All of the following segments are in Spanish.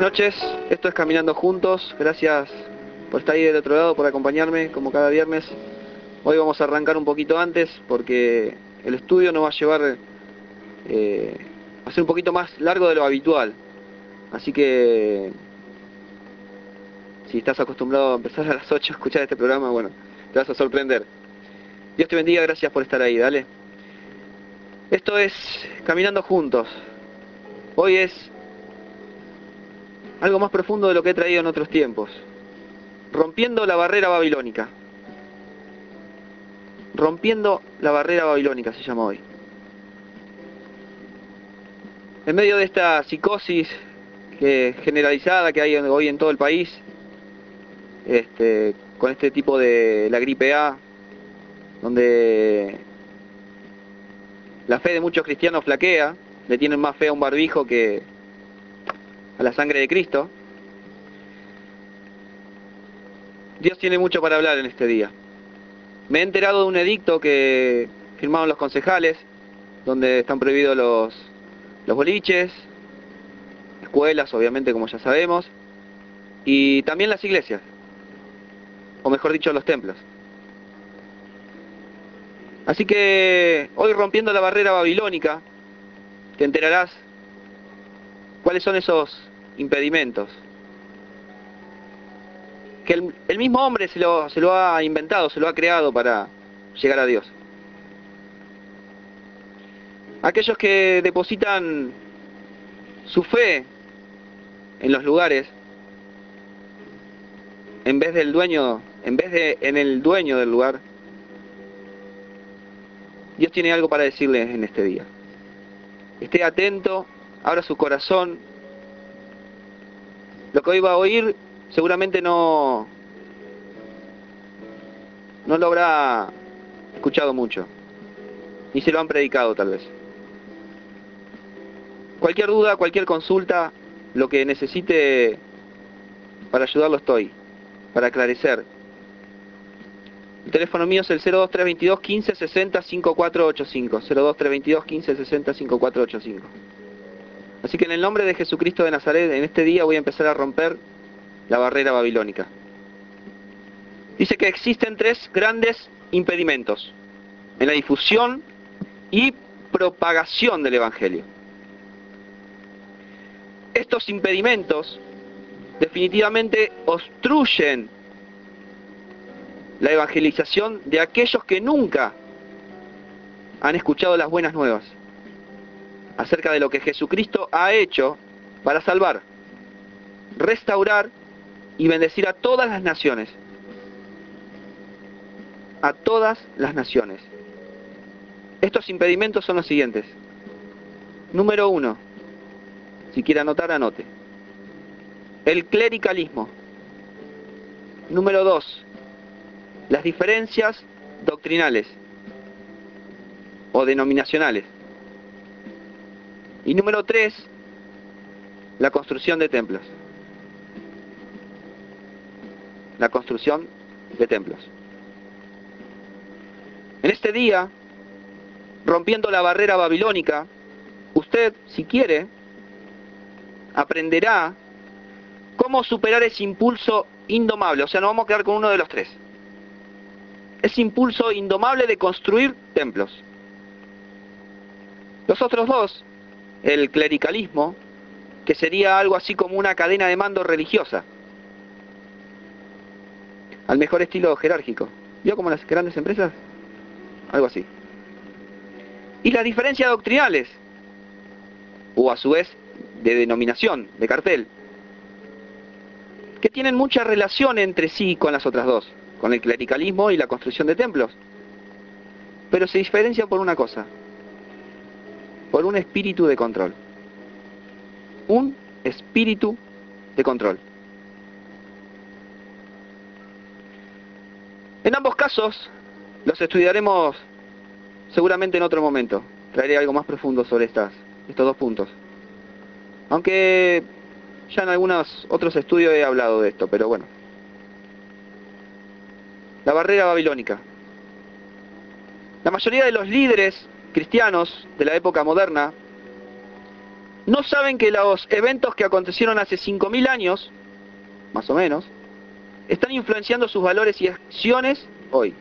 noches, esto es Caminando Juntos, gracias por estar ahí del otro lado, por acompañarme como cada viernes. Hoy vamos a arrancar un poquito antes porque el estudio nos va a llevar a ser un poquito más largo de lo habitual. Así que si estás acostumbrado a empezar a las 8 a escuchar este programa, bueno, te vas a sorprender. Dios te bendiga, gracias por estar ahí, dale. Esto es Caminando Juntos. Hoy es algo más profundo de lo que he traído en otros tiempos. Rompiendo la barrera babilónica. Rompiendo la barrera babilónica se llama hoy. En medio de esta psicosis generalizada que hay hoy en todo el país, con este tipo de la gripe A, donde la fe de muchos cristianos flaquea, le tienen más fe a un barbijo que a la sangre de Cristo. Dios tiene mucho para hablar en este día. Me he enterado de un edicto que firmaron los concejales, donde están prohibidos los boliches, escuelas, obviamente, como ya sabemos, y también las iglesias, o mejor dicho, los templos. Así que hoy, rompiendo la barrera babilónica, te enterarás cuáles son esos impedimentos que el mismo hombre se lo ha inventado, se lo ha creado para llegar a Dios. Aquellos que depositan su fe en los lugares en vez de en el dueño del lugar, Dios tiene algo para decirles en este día. Esté atento, abra su corazón. Lo que hoy va a oír seguramente no lo habrá escuchado mucho, ni se lo han predicado tal vez. Cualquier duda, cualquier consulta, lo que necesite para ayudarlo estoy, para aclarecer. El teléfono mío es el 02322 15 60 5485, 02322 15 60 5485. Así que en el nombre de Jesucristo de Nazaret, en este día voy a empezar a romper la barrera babilónica. Dice que existen tres grandes impedimentos en la difusión y propagación del Evangelio. Estos impedimentos definitivamente obstruyen la evangelización de aquellos que nunca han escuchado las buenas nuevas acerca de lo que Jesucristo ha hecho para salvar, restaurar y bendecir a todas las naciones. A todas las naciones. Estos impedimentos son los siguientes. Número 1, si quiere anotar, anote. El clericalismo. Número 2, las diferencias doctrinales o denominacionales. Y número 3, la construcción de templos. La construcción de templos. En este día, rompiendo la barrera babilónica, usted, si quiere, aprenderá cómo superar ese impulso indomable. O sea, no vamos a quedar con uno de los tres. Ese impulso indomable de construir templos. Los otros dos, el clericalismo, que sería algo así como una cadena de mando religiosa, al mejor estilo jerárquico. ¿Vio como las grandes empresas? Algo así. Y las diferencias doctrinales, o a su vez de denominación, de cartel, que tienen mucha relación entre sí con las otras dos, con el clericalismo y la construcción de templos, pero se diferencian por una cosa, por un espíritu de control. Un espíritu de control. En ambos casos los estudiaremos seguramente en otro momento. Traeré algo más profundo sobre estos dos puntos. Aunque ya en algunos otros estudios he hablado de esto, pero bueno. La barrera babilónica. La mayoría de los líderes cristianos de la época moderna no saben que los eventos que acontecieron hace 5000 años, más o menos, están influenciando sus valores y acciones hoy.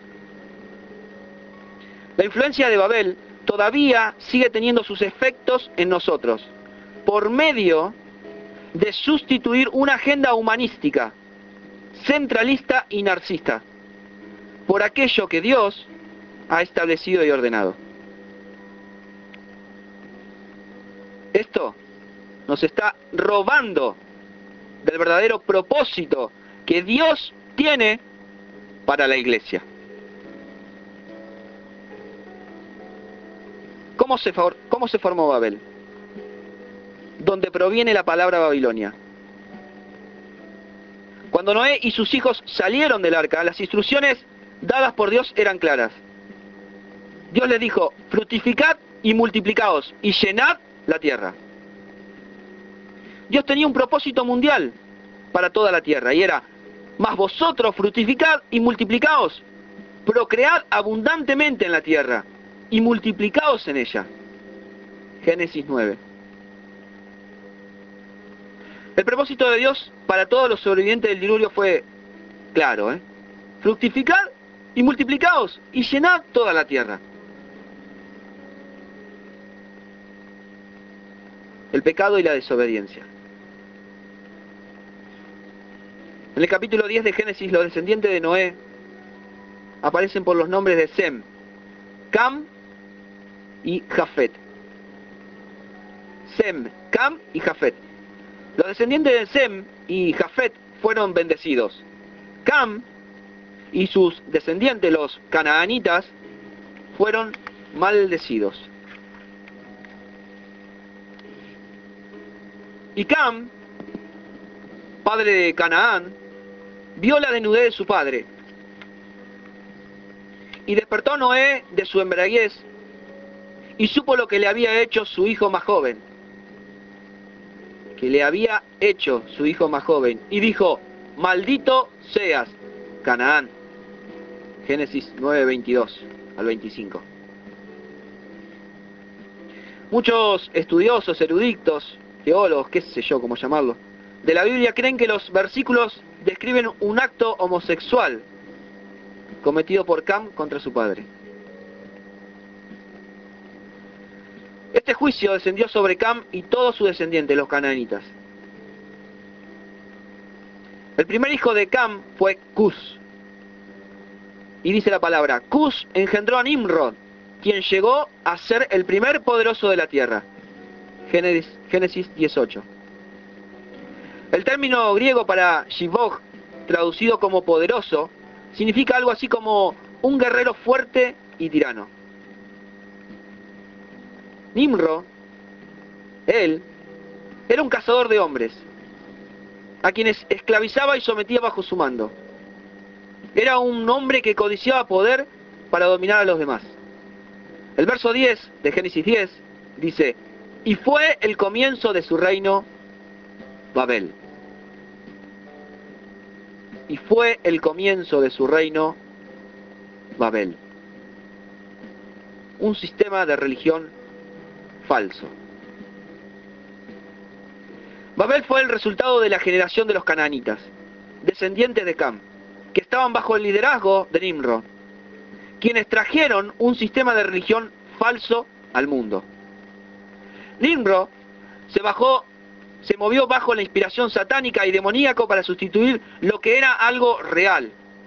La influencia de Babel todavía sigue teniendo sus efectos en nosotros, por medio de sustituir una agenda humanística, centralista y narcisista, por aquello que Dios ha establecido y ordenado. Esto nos está robando del verdadero propósito que Dios tiene para la iglesia. ¿Cómo se formó Babel? Donde proviene la palabra Babilonia. Cuando Noé y sus hijos salieron del arca, las instrucciones dadas por Dios eran claras. Dios les dijo: fructificad y multiplicaos y llenad la tierra. Dios tenía un propósito mundial para toda la tierra y era: mas vosotros fructificad y multiplicaos, procread abundantemente en la tierra y multiplicaos en ella. Génesis 9. El propósito de Dios para todos los sobrevivientes del diluvio fue claro, fructificad y multiplicaos y llenad toda la tierra. El pecado y la desobediencia. En el capítulo 10 de Génesis, los descendientes de Noé aparecen por los nombres de Sem, Cam y Jafet. Sem, Cam y Jafet. Los descendientes de Sem y Jafet fueron bendecidos. Cam y sus descendientes, los canaanitas, fueron maldecidos. Y Cam, padre de Canaán, vio la desnudez de su padre. Y despertó Noé de su embriaguez y supo lo que le había hecho su hijo más joven. Y dijo: maldito seas, Canaán. Génesis 9, 22 al 25. Muchos estudiosos, eruditos, teólogos, qué sé yo cómo llamarlo, de la Biblia creen que los versículos describen un acto homosexual cometido por Cam contra su padre. Este juicio descendió sobre Cam y todos sus descendientes, los canaanitas. El primer hijo de Cam fue Cus. Y dice la palabra: Cus engendró a Nimrod, quien llegó a ser el primer poderoso de la tierra. Génesis 18. El término griego para Shibog, traducido como poderoso, significa algo así como un guerrero fuerte y tirano. Nimrod, él, era un cazador de hombres, a quienes esclavizaba y sometía bajo su mando. Era un hombre que codiciaba poder para dominar a los demás. El verso 10 de Génesis 10 dice: y fue el comienzo de su reino Babel. Y fue el comienzo de su reino Babel. Un sistema de religión falso. Babel fue el resultado de la generación de los canaanitas, descendientes de Cam, que estaban bajo el liderazgo de Nimrod, quienes trajeron un sistema de religión falso al mundo. Nimrod se movió bajo la inspiración satánica y demoníaco para sustituir lo que era algo real.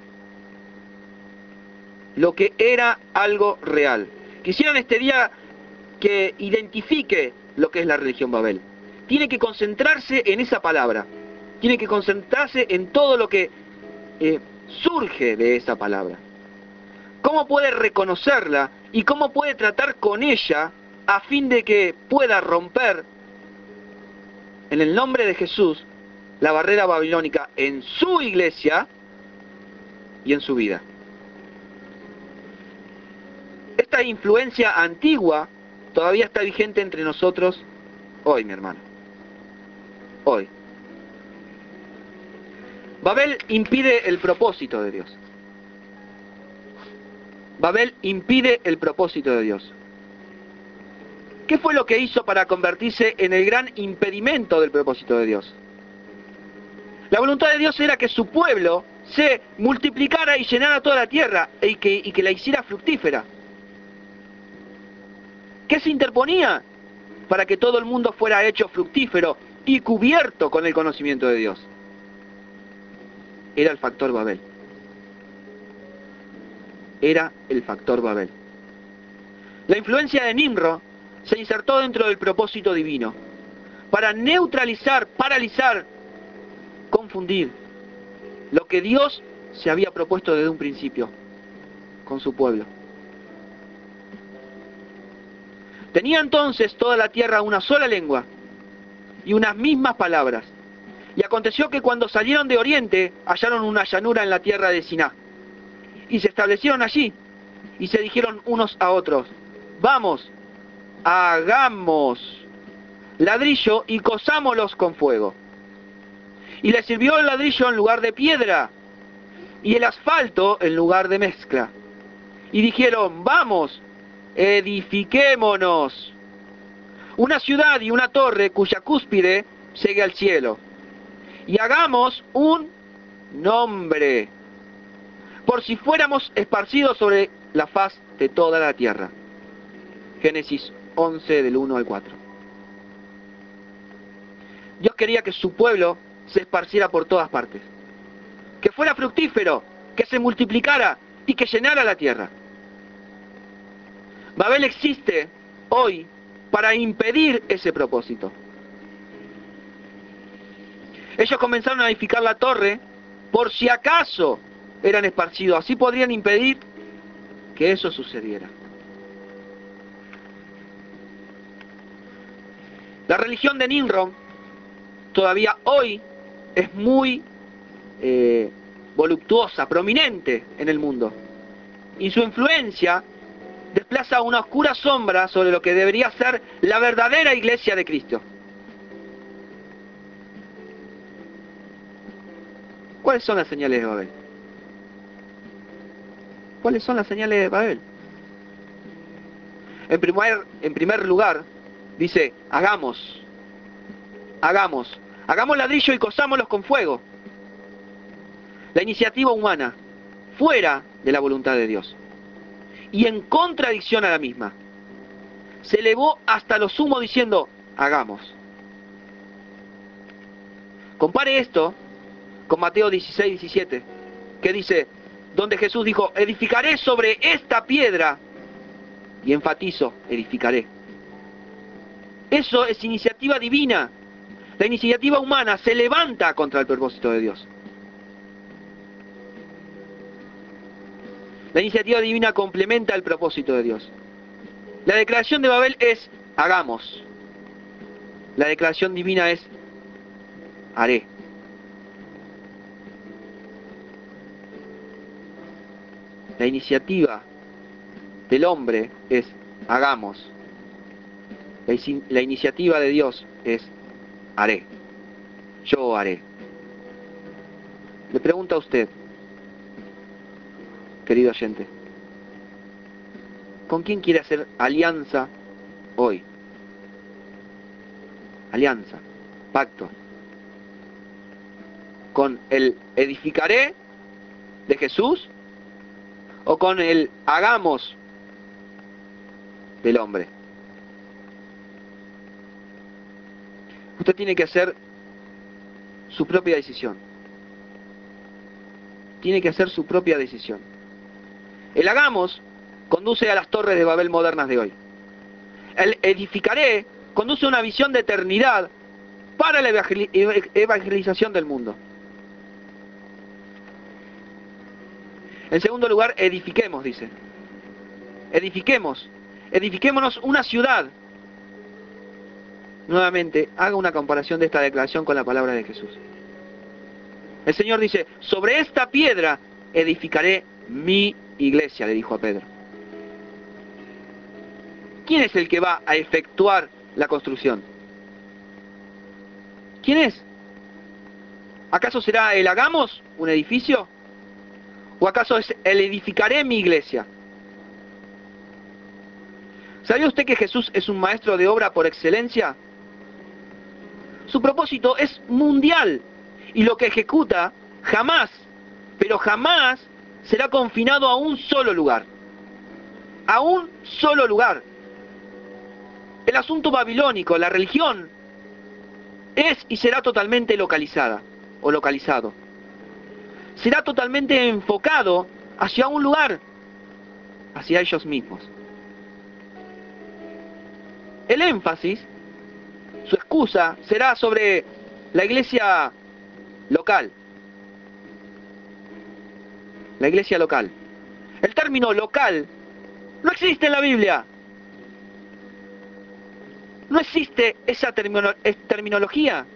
Lo que era algo real. Quisieran este día que identifique lo que es la religión Babel. Tiene que concentrarse en esa palabra. Tiene que concentrarse en todo lo que surge de esa palabra. ¿Cómo puede reconocerla y cómo puede tratar con ella a fin de que pueda romper, en el nombre de Jesús, la barrera babilónica en su iglesia y en su vida? Esta influencia antigua todavía está vigente entre nosotros hoy, mi hermano. Hoy. Babel impide el propósito de Dios. Babel impide el propósito de Dios. ¿Qué fue lo que hizo para convertirse en el gran impedimento del propósito de Dios? La voluntad de Dios era que su pueblo se multiplicara y llenara toda la tierra y que la hiciera fructífera. ¿Qué se interponía? Para que todo el mundo fuera hecho fructífero y cubierto con el conocimiento de Dios. Era el factor Babel. Era el factor Babel. La influencia de Nimrod se insertó dentro del propósito divino para neutralizar, paralizar, confundir lo que Dios se había propuesto desde un principio con su pueblo. Tenía entonces toda la tierra una sola lengua y unas mismas palabras. Y aconteció que cuando salieron de oriente hallaron una llanura en la tierra de Siná y se establecieron allí y se dijeron unos a otros: vamos, hagamos ladrillo y cosámoslos con fuego. Y les sirvió el ladrillo en lugar de piedra y el asfalto en lugar de mezcla. Y dijeron: vamos, edifiquémonos una ciudad y una torre cuya cúspide llegue al cielo, y hagamos un nombre, por si fuéramos esparcidos sobre la faz de toda la tierra. Génesis 11, del 1 al 4. Dios quería que su pueblo se esparciera por todas partes, que fuera fructífero, que se multiplicara y que llenara la tierra. Babel existe hoy para impedir ese propósito. Ellos comenzaron a edificar la torre por si acaso eran esparcidos. Así podrían impedir que eso sucediera. La religión de Nimrod todavía hoy es muy voluptuosa, prominente en el mundo. Y su influencia desplaza una oscura sombra sobre lo que debería ser la verdadera iglesia de Cristo. ¿Cuáles son las señales de Babel? ¿Cuáles son las señales de Babel? En primer lugar, dice: hagamos ladrillo y cosámoslos con fuego. La iniciativa humana, fuera de la voluntad de Dios y en contradicción a la misma, se elevó hasta lo sumo diciendo: hagamos. Compare esto con Mateo 16, 17, que dice, donde Jesús dijo: edificaré sobre esta piedra, y enfatizo, edificaré. Eso es iniciativa divina. La iniciativa humana se levanta contra el propósito de Dios. La iniciativa divina complementa el propósito de Dios. La declaración de Babel es: hagamos. La declaración divina es: haré. La iniciativa del hombre es: hagamos. La iniciativa de Dios es: haré. Yo haré. Le pregunto a usted, querido oyente, ¿con quién quiere hacer alianza hoy? Alianza, pacto. ¿Con el edificaré de Jesús o con el hagamos del hombre? Usted tiene que hacer su propia decisión. Tiene que hacer su propia decisión. El hagamos conduce a las torres de Babel modernas de hoy. El edificaré conduce a una visión de eternidad para la evangelización del mundo. En segundo lugar, edifiquemos, dice. Edifiquémonos una ciudad. Nuevamente, haga una comparación de esta declaración con la palabra de Jesús. El Señor dice: sobre esta piedra edificaré mi iglesia, le dijo a Pedro. ¿Quién es el que va a efectuar la construcción? ¿Quién es? ¿Acaso será el hagamos un edificio? ¿O acaso es el edificaré mi iglesia? ¿Sabía usted que Jesús es un maestro de obra por excelencia? Su propósito es mundial y lo que ejecuta jamás, pero jamás será confinado a un solo lugar. A un solo lugar. El asunto babilónico, la religión, es y será totalmente localizada o localizado. Será totalmente enfocado hacia un lugar, hacia ellos mismos. El énfasis, su excusa, será sobre la iglesia local. La iglesia local. El término local no existe en la Biblia. No existe esa terminología.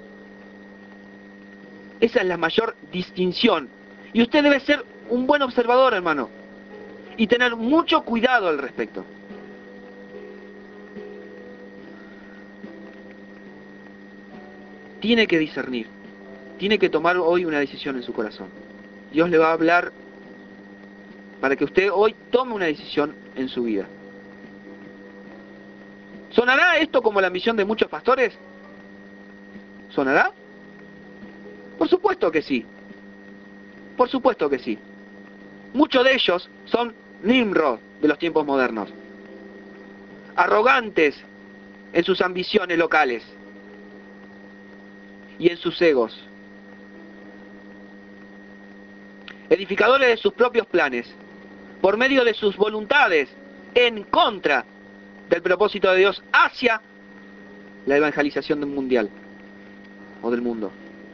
Esa es la mayor distinción. Y usted debe ser un buen observador, hermano. Y tener mucho cuidado al respecto. Tiene que discernir. Tiene que tomar hoy una decisión en su corazón. Dios le va a hablar para que usted hoy tome una decisión en su vida. ¿Sonará esto como la misión de muchos pastores? ¿Sonará? Por supuesto que sí. Por supuesto que sí. Muchos de ellos son Nimrod de los tiempos modernos. Arrogantes en sus ambiciones locales y en sus egos. Edificadores de sus propios planes, por medio de sus voluntades, en contra del propósito de Dios hacia la evangelización mundial o del mundo.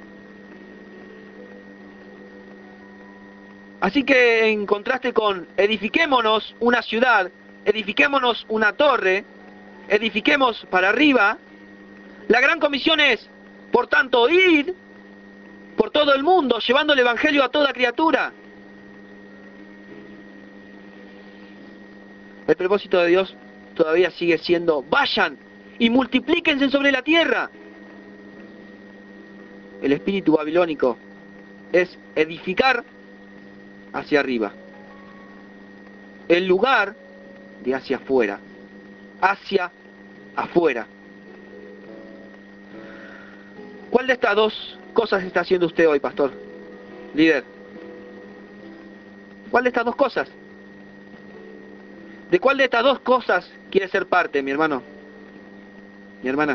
Así que en contraste con edifiquémonos una ciudad, edifiquémonos una torre, edifiquemos para arriba, la gran comisión es, por tanto, id por todo el mundo, llevando el evangelio a toda criatura. El propósito de Dios todavía sigue siendo, vayan y multiplíquense sobre la tierra. El espíritu babilónico es edificar hacia arriba. El lugar de hacia afuera. Hacia afuera. ¿Cuál de estas dos cosas está haciendo usted hoy, pastor? Líder. ¿Cuál de estas dos cosas? ¿De cuál de estas dos cosas quiere ser parte, mi hermano? Mi hermana.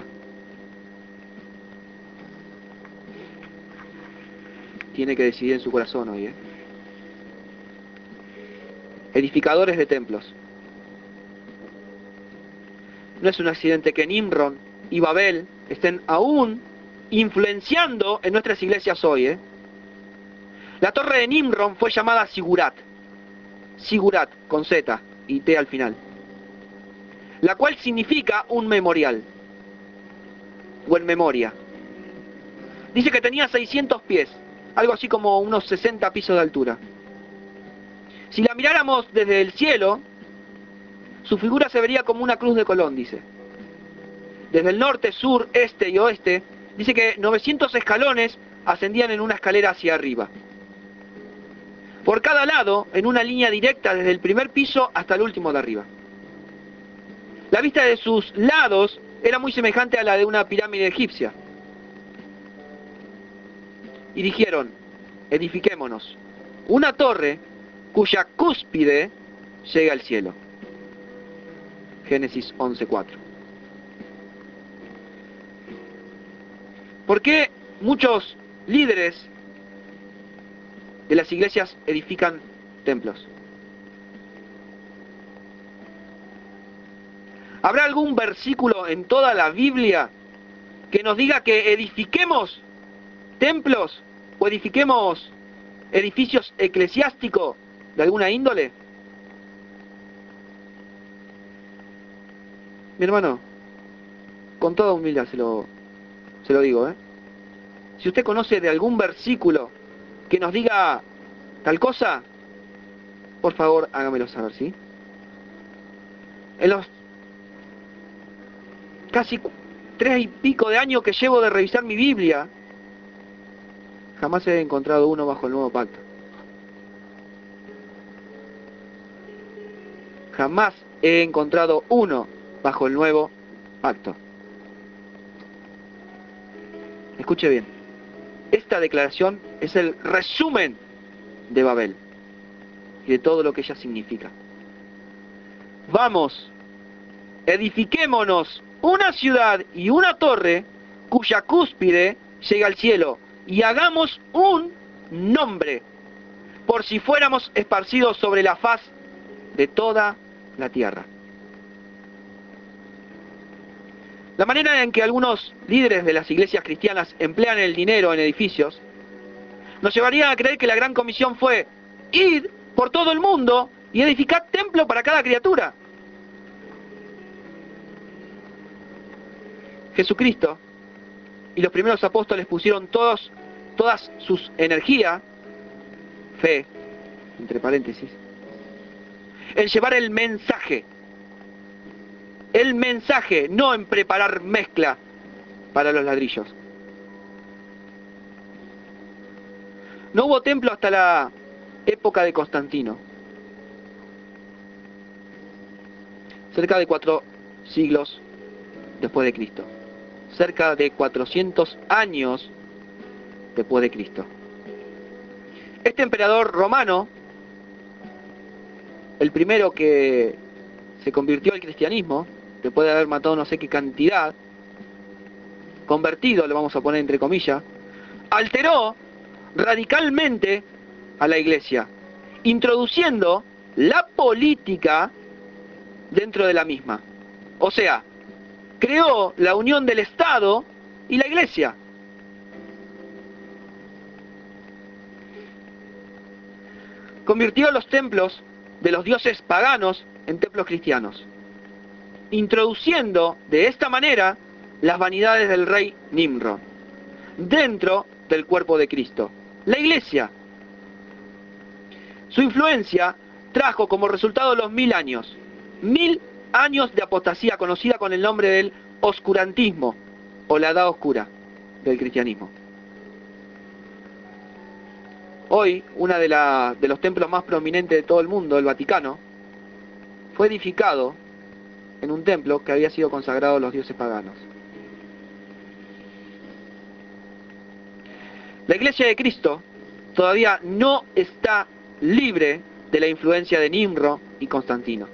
Tiene que decidir en su corazón hoy, Edificadores de templos. No es un accidente que Nimrod y Babel estén aún influenciando en nuestras iglesias hoy, La torre de Nimrod fue llamada Sigurat. Sigurat, con Z y T al final. La cual significa un memorial. O en memoria. Dice que tenía 600 pies. Algo así como unos 60 pisos de altura. Si la miráramos desde el cielo, su figura se vería como una cruz de Colón, dice. Desde el norte, sur, este y oeste, dice que 900 escalones ascendían en una escalera hacia arriba. Por cada lado, en una línea directa desde el primer piso hasta el último de arriba. La vista de sus lados era muy semejante a la de una pirámide egipcia. Y dijeron, edifiquémonos una torre cuya cúspide llega al cielo. Génesis 11:4. ¿Por qué muchos líderes de las iglesias edifican templos? ¿Habrá algún versículo en toda la Biblia que nos diga que edifiquemos templos o edifiquemos edificios eclesiásticos de alguna índole? Mi hermano, con toda humildad se lo digo, Si usted conoce de algún versículo que nos diga tal cosa, por favor hágamelo saber, ¿sí? En los casi 3 y pico de años que llevo de revisar mi Biblia, jamás he encontrado uno bajo el nuevo pacto. Jamás he encontrado uno bajo el nuevo pacto. Escuche bien. Esta declaración es el resumen de Babel y de todo lo que ella significa. Vamos, edifiquémonos una ciudad y una torre cuya cúspide llega al cielo, y hagamos un nombre, por si fuéramos esparcidos sobre la faz de toda la tierra. La manera en que algunos líderes de las iglesias cristianas emplean el dinero en edificios nos llevaría a creer que la gran comisión fue ir por todo el mundo y edificar templo para cada criatura. Jesucristo y los primeros apóstoles pusieron todas sus energías, fe, entre paréntesis, en llevar el mensaje, no en preparar mezcla para los ladrillos. No hubo templo hasta la época de Constantino, cerca de 4 siglos después de Cristo, cerca de 400 años después de Cristo. Este emperador romano, el primero que se convirtió al cristianismo, después de haber matado no sé qué cantidad, convertido, lo vamos a poner entre comillas, alteró radicalmente a la iglesia, introduciendo la política dentro de la misma. O sea, creó la unión del Estado y la iglesia. Convirtió los templos de los dioses paganos en templos cristianos, introduciendo de esta manera las vanidades del rey Nimrod dentro del cuerpo de Cristo, la iglesia. Su influencia trajo como resultado los 1000 años. 1000 años de apostasía, conocida con el nombre del oscurantismo o la edad oscura del cristianismo. Hoy, uno de los templos más prominentes de todo el mundo, el Vaticano, fue edificado en un templo que había sido consagrado a los dioses paganos. La Iglesia de Cristo todavía no está libre de la influencia de Nimrod y Constantino.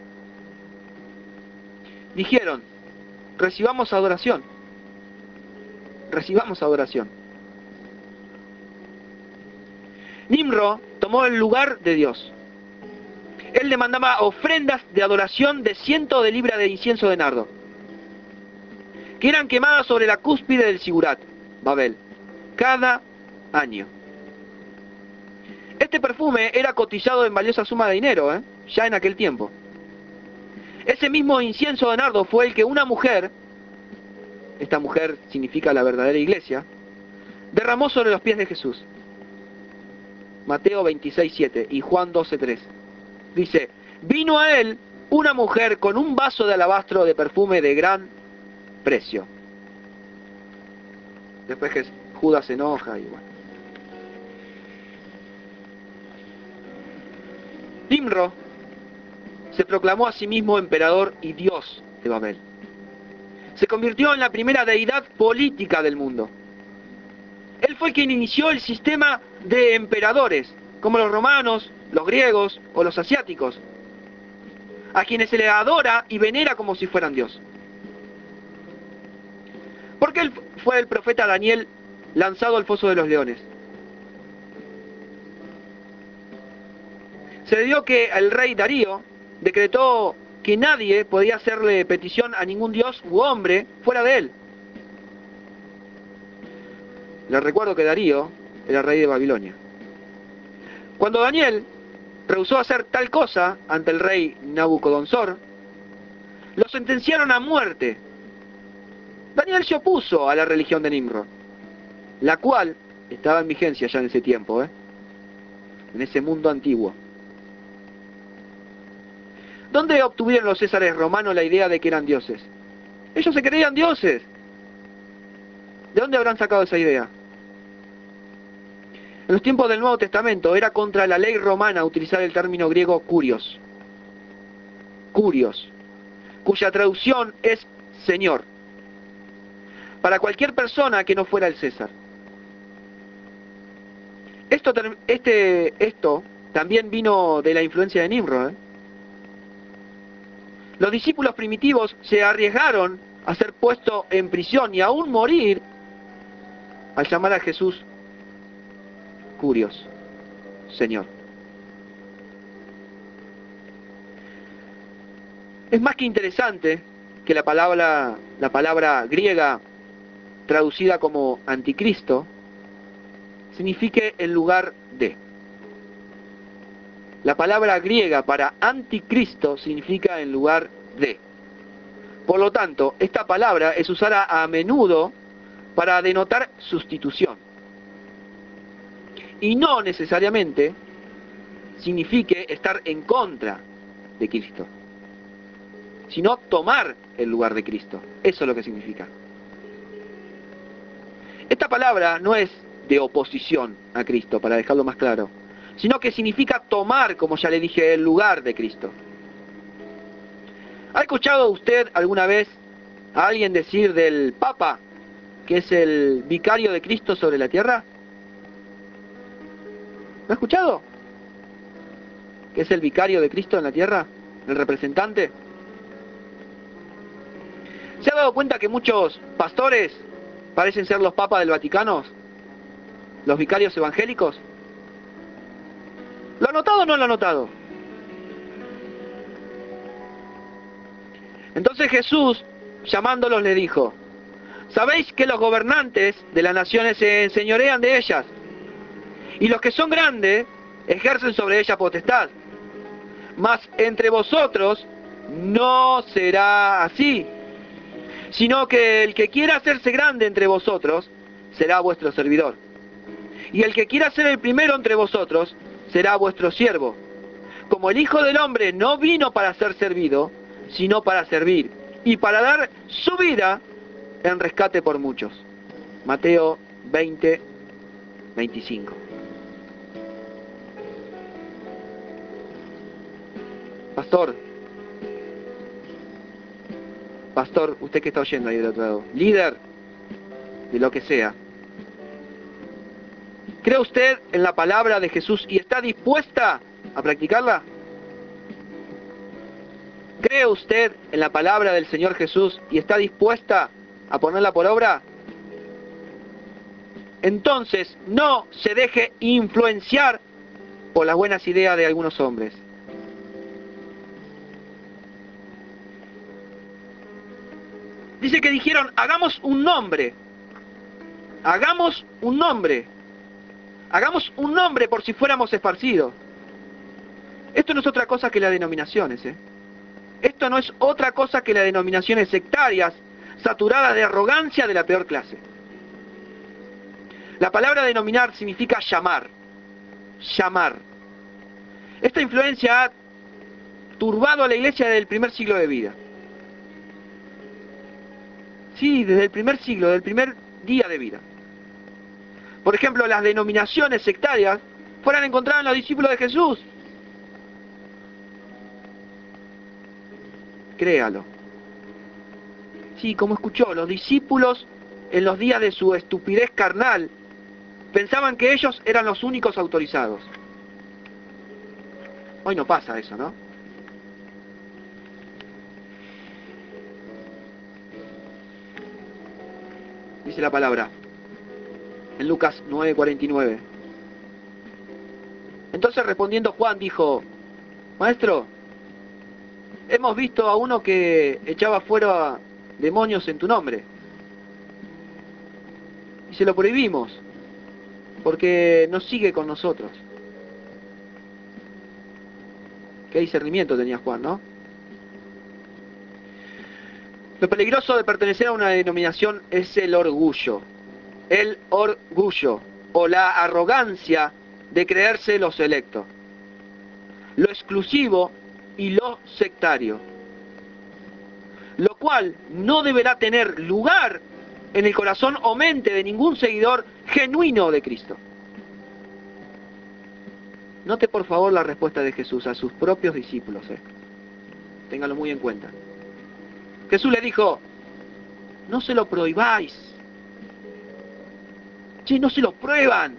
Dijeron, recibamos adoración. Recibamos adoración. Nimrod tomó el lugar de Dios. Él demandaba ofrendas de adoración de 100 de libras de incienso de nardo, que eran quemadas sobre la cúspide del Sigurat, Babel, cada año. Este perfume era cotizado en valiosa suma de dinero, ya en aquel tiempo. Ese mismo incienso de nardo fue el que una mujer, esta mujer significa la verdadera iglesia, derramó sobre los pies de Jesús. Mateo 26:7 y Juan 12:3. Dice, vino a él una mujer con un vaso de alabastro de perfume de gran precio. Después que Judas se enoja y bueno. Nimrod se proclamó a sí mismo emperador y dios de Babel. Se convirtió en la primera deidad política del mundo. Él fue quien inició el sistema de emperadores, como los romanos, los griegos o los asiáticos, a quienes se le adora y venera como si fueran Dios. Porque él fue el profeta Daniel lanzado al foso de los leones. Se dio que el rey Darío decretó que nadie podía hacerle petición a ningún dios u hombre fuera de él. Les recuerdo que Darío era rey de Babilonia. Cuando Daniel rehusó hacer tal cosa ante el rey Nabucodonosor, lo sentenciaron a muerte. Daniel se opuso a la religión de Nimrod, la cual estaba en vigencia ya en ese tiempo, en ese mundo antiguo. ¿Dónde obtuvieron los césares romanos la idea de que eran dioses? Ellos se creían dioses. ¿De dónde habrán sacado esa idea? En los tiempos del Nuevo Testamento era contra la ley romana utilizar el término griego kurios. Curios, cuya traducción es Señor, para cualquier persona que no fuera el César. Esto también vino de la influencia de Nimrod. Los discípulos primitivos se arriesgaron a ser puestos en prisión y aún morir al llamar a Jesús Curios, Señor. Es más que interesante que la palabra griega traducida como anticristo signifique en lugar de. La palabra griega para anticristo significa en lugar de. Por lo tanto, esta palabra es usada a menudo para denotar sustitución. Y no necesariamente signifique estar en contra de Cristo, sino tomar el lugar de Cristo. Eso es lo que significa. Esta palabra no es de oposición a Cristo, para dejarlo más claro, sino que significa tomar, como ya le dije, el lugar de Cristo. ¿Ha escuchado usted alguna vez a alguien decir del Papa que es el vicario de Cristo sobre la tierra? ¿Lo ha escuchado? ¿Que es el vicario de Cristo en la tierra? ¿El representante? ¿Se ha dado cuenta que muchos pastores parecen ser los papas del Vaticano? ¿Los vicarios evangélicos? ¿Lo ha notado o no lo ha notado? Entonces Jesús, llamándolos, le dijo: ¿sabéis que los gobernantes de las naciones se enseñorean de ellas? Y los que son grandes ejercen sobre ellas potestad. Mas entre vosotros no será así, sino que el que quiera hacerse grande entre vosotros será vuestro servidor. Y el que quiera ser el primero entre vosotros será vuestro siervo. Como el Hijo del Hombre no vino para ser servido, sino para servir, y para dar su vida en rescate por muchos. Mateo 20, 25. Pastor, usted que está oyendo ahí del otro lado, líder de lo que sea, ¿cree usted en la palabra de Jesús y está dispuesta a practicarla? ¿Cree usted en la palabra del Señor Jesús y está dispuesta a ponerla por obra? Entonces no se deje influenciar por las buenas ideas de algunos hombres. Dice que dijeron: hagamos un nombre. Hagamos un nombre. Hagamos un nombre por si fuéramos esparcidos. Esto no es otra cosa que las denominaciones, Esto no es otra cosa que las denominaciones sectarias, saturadas de arrogancia de la peor clase. La palabra denominar significa llamar. Llamar. Esta influencia ha turbado a la iglesia desde el primer siglo de vida. Sí, desde el primer siglo, desde el primer día de vida. Por ejemplo, las denominaciones sectarias fueron encontradas en los discípulos de Jesús. Créalo. Sí, como escuchó, los discípulos en los días de su estupidez carnal pensaban que ellos eran los únicos autorizados. Hoy no pasa eso, ¿no? Dice la palabra en Lucas 9:49. Entonces respondiendo Juan dijo: Maestro, hemos visto a uno que echaba fuera demonios en tu nombre y se lo prohibimos porque no sigue con nosotros. Qué discernimiento tenía Juan, ¿no? Lo peligroso de pertenecer a una denominación es el orgullo. El orgullo o la arrogancia de creerse los electos. Lo exclusivo y lo sectario. Lo cual no deberá tener lugar en el corazón o mente de ningún seguidor genuino de Cristo. Note por favor la respuesta de Jesús a sus propios discípulos. ténganlo muy en cuenta. Jesús le dijo, no se lo prohibáis. Che, no se lo prueban.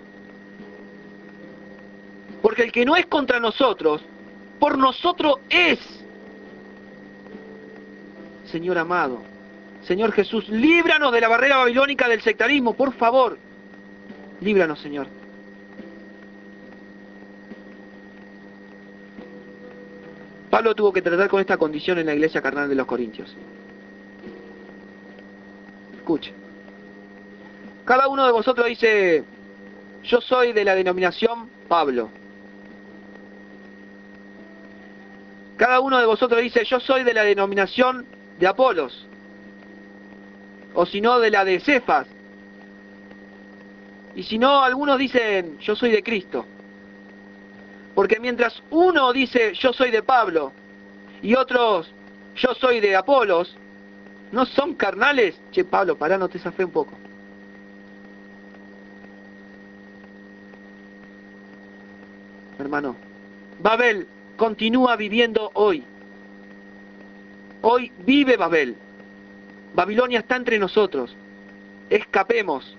Porque el que no es contra nosotros, por nosotros es. Señor amado, Señor Jesús, líbranos de la barrera babilónica del sectarismo, por favor. Líbranos, Señor. Pablo tuvo que tratar con esta condición en la iglesia carnal de los Corintios. Escuche. Cada uno de vosotros dice, yo soy de la denominación Pablo. Cada uno de vosotros dice, yo soy de la denominación de Apolos. O si no, de la de Cefas. Y si no, algunos dicen, yo soy de Cristo. Porque mientras uno dice, yo soy de Pablo, y otros, yo soy de Apolos, ¿no son carnales? Che, Pablo, pará, no te zafé un poco. Hermano, Babel continúa viviendo hoy. Hoy vive Babel. Babilonia está entre nosotros. Escapemos.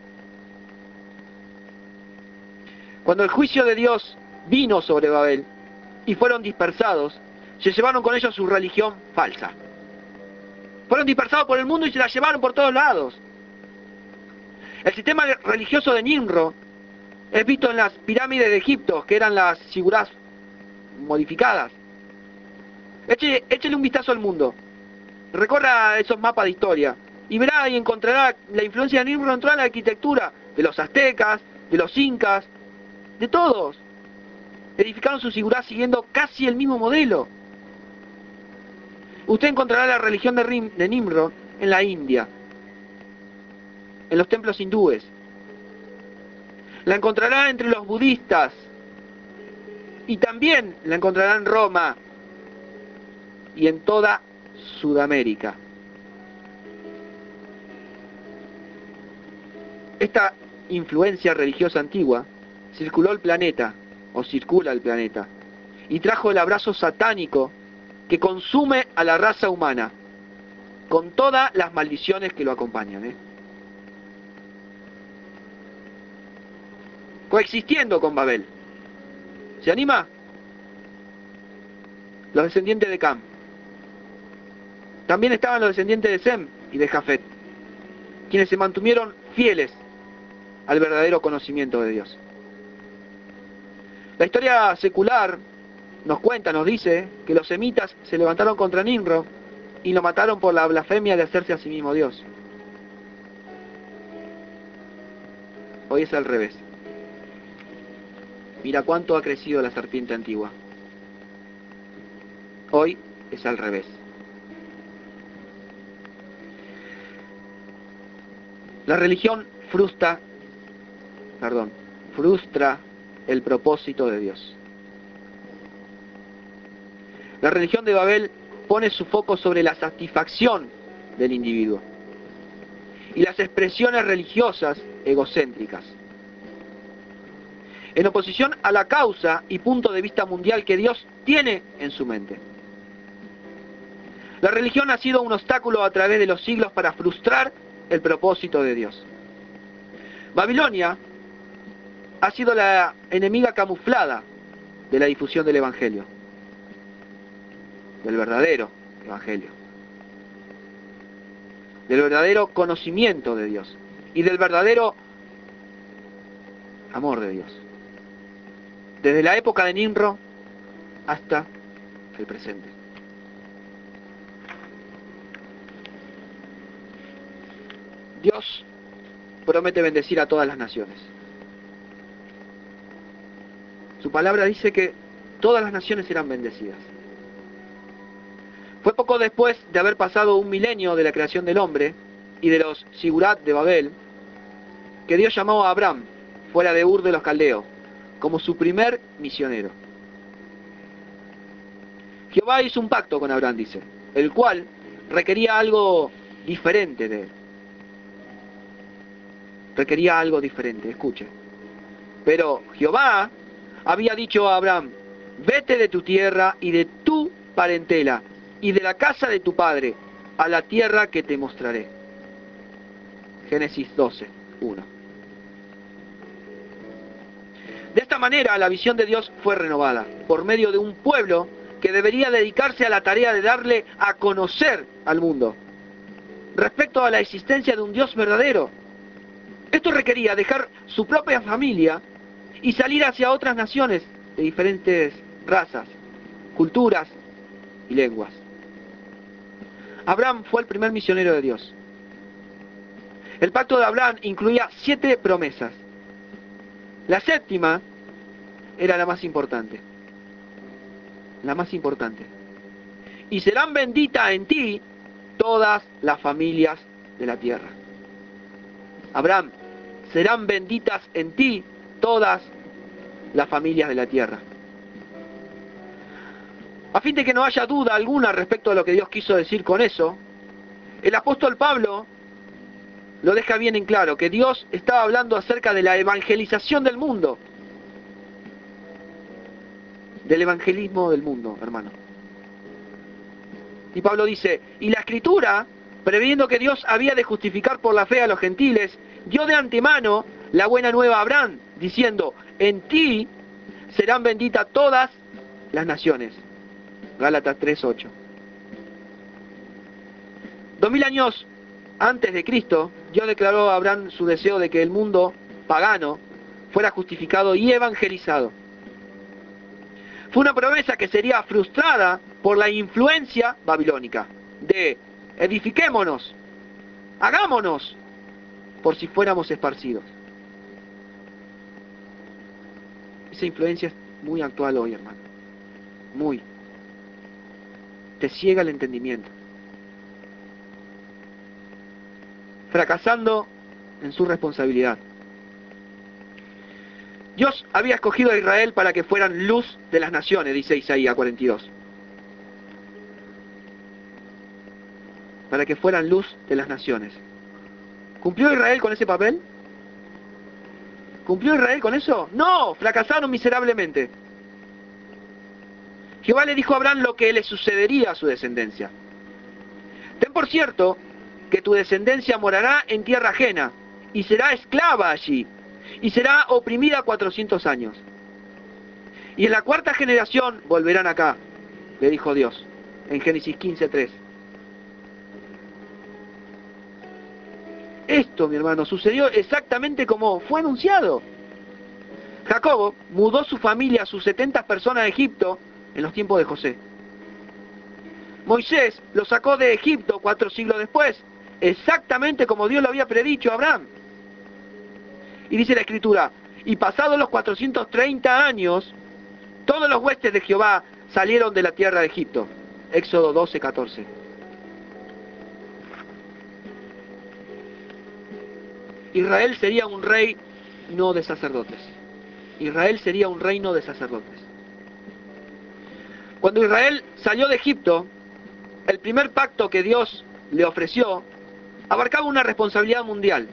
Cuando el juicio de Dios vino sobre Babel y fueron dispersados, se llevaron con ellos su religión falsa. Fueron dispersados por el mundo y se la llevaron por todos lados. El sistema religioso de Nimrod es visto en las pirámides de Egipto, que eran las siguras modificadas. Échele un vistazo al mundo. Recorra esos mapas de historia y verá y encontrará la influencia de Nimrod en toda la arquitectura de los aztecas, de los incas, de todos. Edificaron sus siguras siguiendo casi el mismo modelo. Usted encontrará la religión de Nimrod en la India, en los templos hindúes. La encontrará entre los budistas y también la encontrará en Roma y en toda Sudamérica. Esta influencia religiosa antigua circuló el planeta, o circula el planeta, y trajo el abrazo satánico que consume a la raza humana, con todas las maldiciones que lo acompañan. Coexistiendo con Babel. ¿Se anima? Los descendientes de Cam. También estaban los descendientes de Sem y de Jafet, quienes se mantuvieron fieles al verdadero conocimiento de Dios. La historia secular nos cuenta, nos dice, que los semitas se levantaron contra Nimrod y lo mataron por la blasfemia de hacerse a sí mismo Dios. Hoy es al revés. Mira cuánto ha crecido la serpiente antigua. Hoy es al revés. La religión frustra el propósito de Dios. La religión de Babel pone su foco sobre la satisfacción del individuo y las expresiones religiosas egocéntricas, en oposición a la causa y punto de vista mundial que Dios tiene en su mente. La religión ha sido un obstáculo a través de los siglos para frustrar el propósito de Dios. Babilonia ha sido la enemiga camuflada de la difusión del Evangelio, del verdadero Evangelio, del verdadero conocimiento de Dios y del verdadero amor de Dios. Desde la época de Nimrod hasta el presente. Dios promete bendecir a todas las naciones. Su palabra dice que todas las naciones serán bendecidas. Fue poco después de haber pasado un milenio de la creación del hombre y de los Sigurat de Babel, que Dios llamó a Abraham, fuera de Ur de los Caldeos, como su primer misionero. Jehová hizo un pacto con Abraham, dice, el cual requería algo diferente de él. Requería algo diferente, escuche. Pero Jehová había dicho a Abraham, vete de tu tierra y de tu parentela y de la casa de tu padre, a la tierra que te mostraré. Génesis 12, 1. De esta manera, la visión de Dios fue renovada, por medio de un pueblo que debería dedicarse a la tarea de darle a conocer al mundo, respecto a la existencia de un Dios verdadero. Esto requería dejar su propia familia y salir hacia otras naciones de diferentes razas, culturas y lenguas. Abraham fue el primer misionero de Dios. El pacto de Abraham incluía 7 promesas. La séptima era la más importante. La más importante. Y serán benditas en ti todas las familias de la tierra. Abraham, serán benditas en ti todas las familias de la tierra. A fin de que no haya duda alguna respecto a lo que Dios quiso decir con eso, el apóstol Pablo lo deja bien en claro, que Dios estaba hablando acerca de la evangelización del mundo. Del evangelismo del mundo, hermano. Y Pablo dice, y la Escritura, previendo que Dios había de justificar por la fe a los gentiles, dio de antemano la buena nueva a Abraham, diciendo, en ti serán benditas todas las naciones. Gálatas 3:8. 2000 años antes de Cristo, Dios declaró a Abraham su deseo de que el mundo pagano fuera justificado y evangelizado. Fue una promesa que sería frustrada por la influencia babilónica de edifiquémonos, hagámonos, por si fuéramos esparcidos. Esa influencia es muy actual hoy, hermano. Muy. Te ciega el entendimiento. Fracasando en su responsabilidad. Dios había escogido a Israel para que fueran luz de las naciones, dice Isaías 42. Para que fueran luz de las naciones. ¿Cumplió Israel con ese papel? ¿Cumplió Israel con eso? No, fracasaron miserablemente. Jehová le dijo a Abraham lo que le sucedería a su descendencia. Ten por cierto que tu descendencia morará en tierra ajena y será esclava allí y será oprimida 400 años. Y en la 4ª generación volverán acá, le dijo Dios, en Génesis 15:3. Esto, mi hermano, sucedió exactamente como fue anunciado. Jacobo mudó su familia, sus 70 personas de Egipto, en los tiempos de José. Moisés lo sacó de Egipto 4 siglos después, exactamente como Dios lo había predicho a Abraham. Y dice la Escritura, y pasados los 430 años, todos los huestes de Jehová salieron de la tierra de Egipto. Éxodo 12:14. Israel sería un rey, no de sacerdotes. Israel sería un reino de sacerdotes. Cuando Israel salió de Egipto, el primer pacto que Dios le ofreció abarcaba una responsabilidad mundial.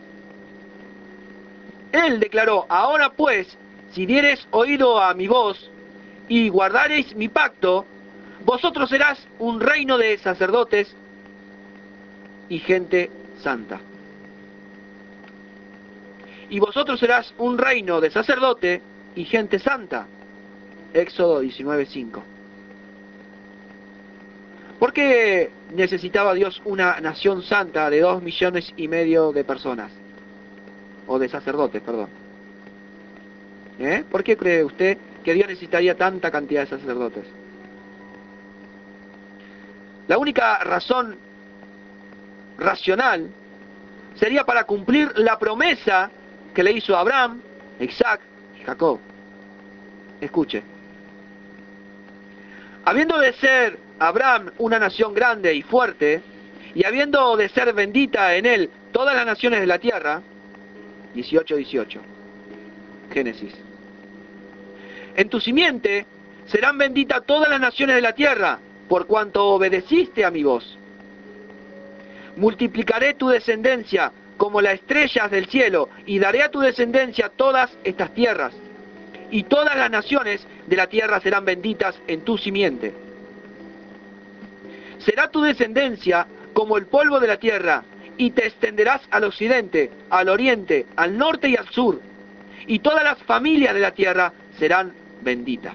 Él declaró, ahora pues, si diereis oído a mi voz y guardareis mi pacto, vosotros serás un reino de sacerdotes y gente santa. Y vosotros serás un reino de sacerdote y gente santa. Éxodo 19:5. ¿Por qué necesitaba Dios una nación santa de 2,5 millones de personas? O de sacerdotes, perdón. ¿Por qué cree usted que Dios necesitaría tanta cantidad de sacerdotes? La única razón racional sería para cumplir la promesa que le hizo a Abraham, Isaac y Jacob. Escuche. Habiendo de ser Abraham una nación grande y fuerte, y habiendo de ser bendita en él todas las naciones de la tierra, 18:18, Génesis. En tu simiente serán benditas todas las naciones de la tierra, por cuanto obedeciste a mi voz. Multiplicaré tu descendencia como las estrellas del cielo, y daré a tu descendencia todas estas tierras, y todas las naciones de la tierra serán benditas en tu simiente. será tu descendencia como el polvo de la tierra, y te extenderás al occidente, al oriente, al norte y al sur, y todas las familias de la tierra serán benditas.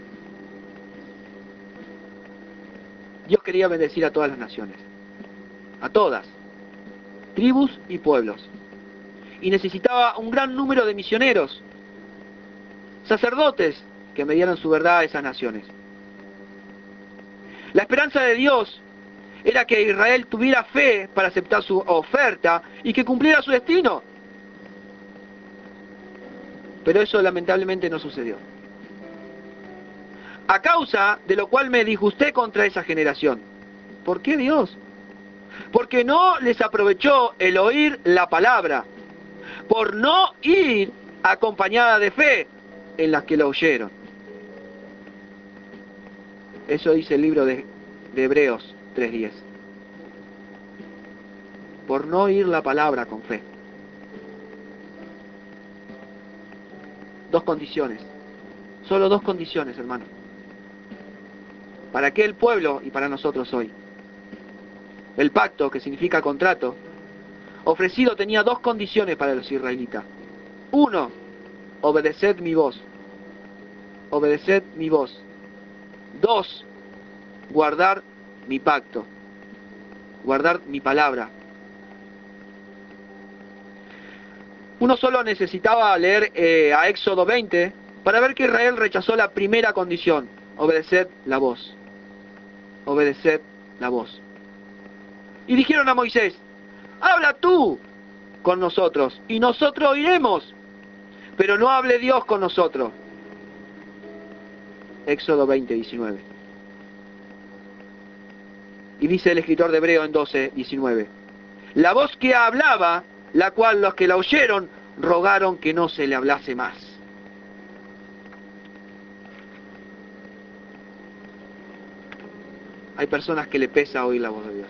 Dios quería bendecir a todas las naciones, a todas, tribus y pueblos, y necesitaba un gran número de misioneros, sacerdotes que me dieran su verdad a esas naciones. La esperanza de Dios era que Israel tuviera fe para aceptar su oferta y que cumpliera su destino. Pero eso lamentablemente no sucedió. A causa de lo cual me disgusté contra esa generación. ¿Por qué Dios? Porque no les aprovechó el oír la palabra, por no ir acompañada de fe en las que lo oyeron. Eso dice el libro de Hebreos 3:10. Por no oír la palabra con fe. Dos condiciones. Solo dos condiciones, hermano. Para aquel pueblo y para nosotros hoy. El pacto, que significa contrato, ofrecido tenía dos condiciones para los israelitas. Uno, obedeced mi voz. Obedeced mi voz. Dos, guardar mi pacto. Guardar mi palabra. Uno solo necesitaba leer a Éxodo 20 para ver que Israel rechazó la primera condición. Obedeced la voz. Obedeced la voz. Y dijeron a Moisés, habla tú con nosotros y nosotros oiremos, pero no hable Dios con nosotros. Éxodo 20:19. Y dice el escritor de Hebreo en 12:19. La voz que hablaba, la cual los que la oyeron rogaron que no se le hablase más. Hay personas que le pesa oír la voz de Dios.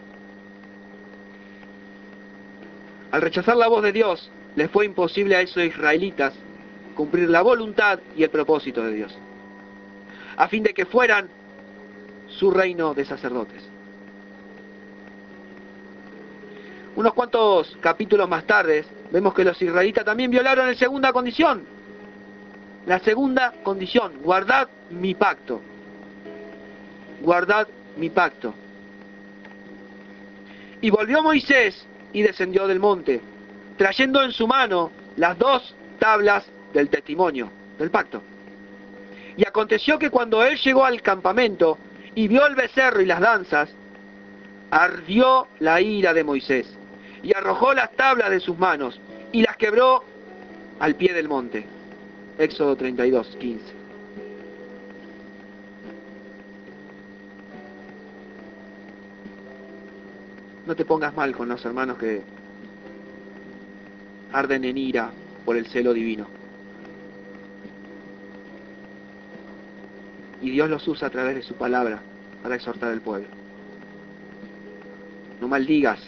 Al rechazar la voz de Dios, les fue imposible a esos israelitas cumplir la voluntad y el propósito de Dios, a fin de que fueran su reino de sacerdotes. Unos cuantos capítulos más tarde, vemos que los israelitas también violaron la segunda condición. La segunda condición, guardad mi pacto. Guardad mi pacto. Y volvió Moisés y descendió del monte, trayendo en su mano las dos tablas del testimonio, del pacto. Y aconteció que cuando él llegó al campamento y vio el becerro y las danzas, ardió la ira de Moisés, y arrojó las tablas de sus manos, y las quebró al pie del monte. Éxodo 32:15. No te pongas mal con los hermanos que arden en ira por el celo divino. Y Dios los usa a través de su palabra para exhortar al pueblo. No maldigas.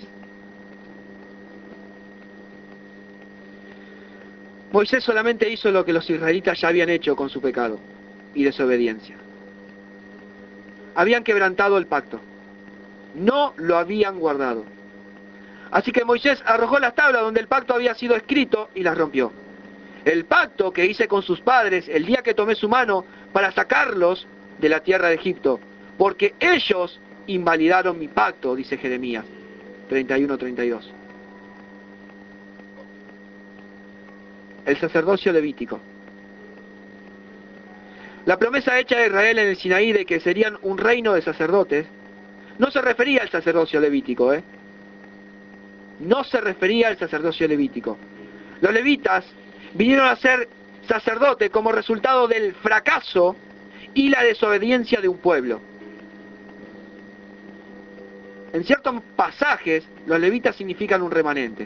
Moisés solamente hizo lo que los israelitas ya habían hecho con su pecado y desobediencia. Habían quebrantado el pacto. No lo habían guardado. Así que Moisés arrojó las tablas donde el pacto había sido escrito y las rompió. El pacto que hice con sus padres el día que tomé su mano para sacarlos de la tierra de Egipto, porque ellos invalidaron mi pacto, dice Jeremías 31:32. El sacerdocio levítico. La promesa hecha a Israel en el Sinaí de que serían un reino de sacerdotes, no se refería al sacerdocio levítico, No se refería al sacerdocio levítico. Los levitas vinieron a ser sacerdotes como resultado del fracaso y la desobediencia de un pueblo. En ciertos pasajes, los levitas significan un remanente.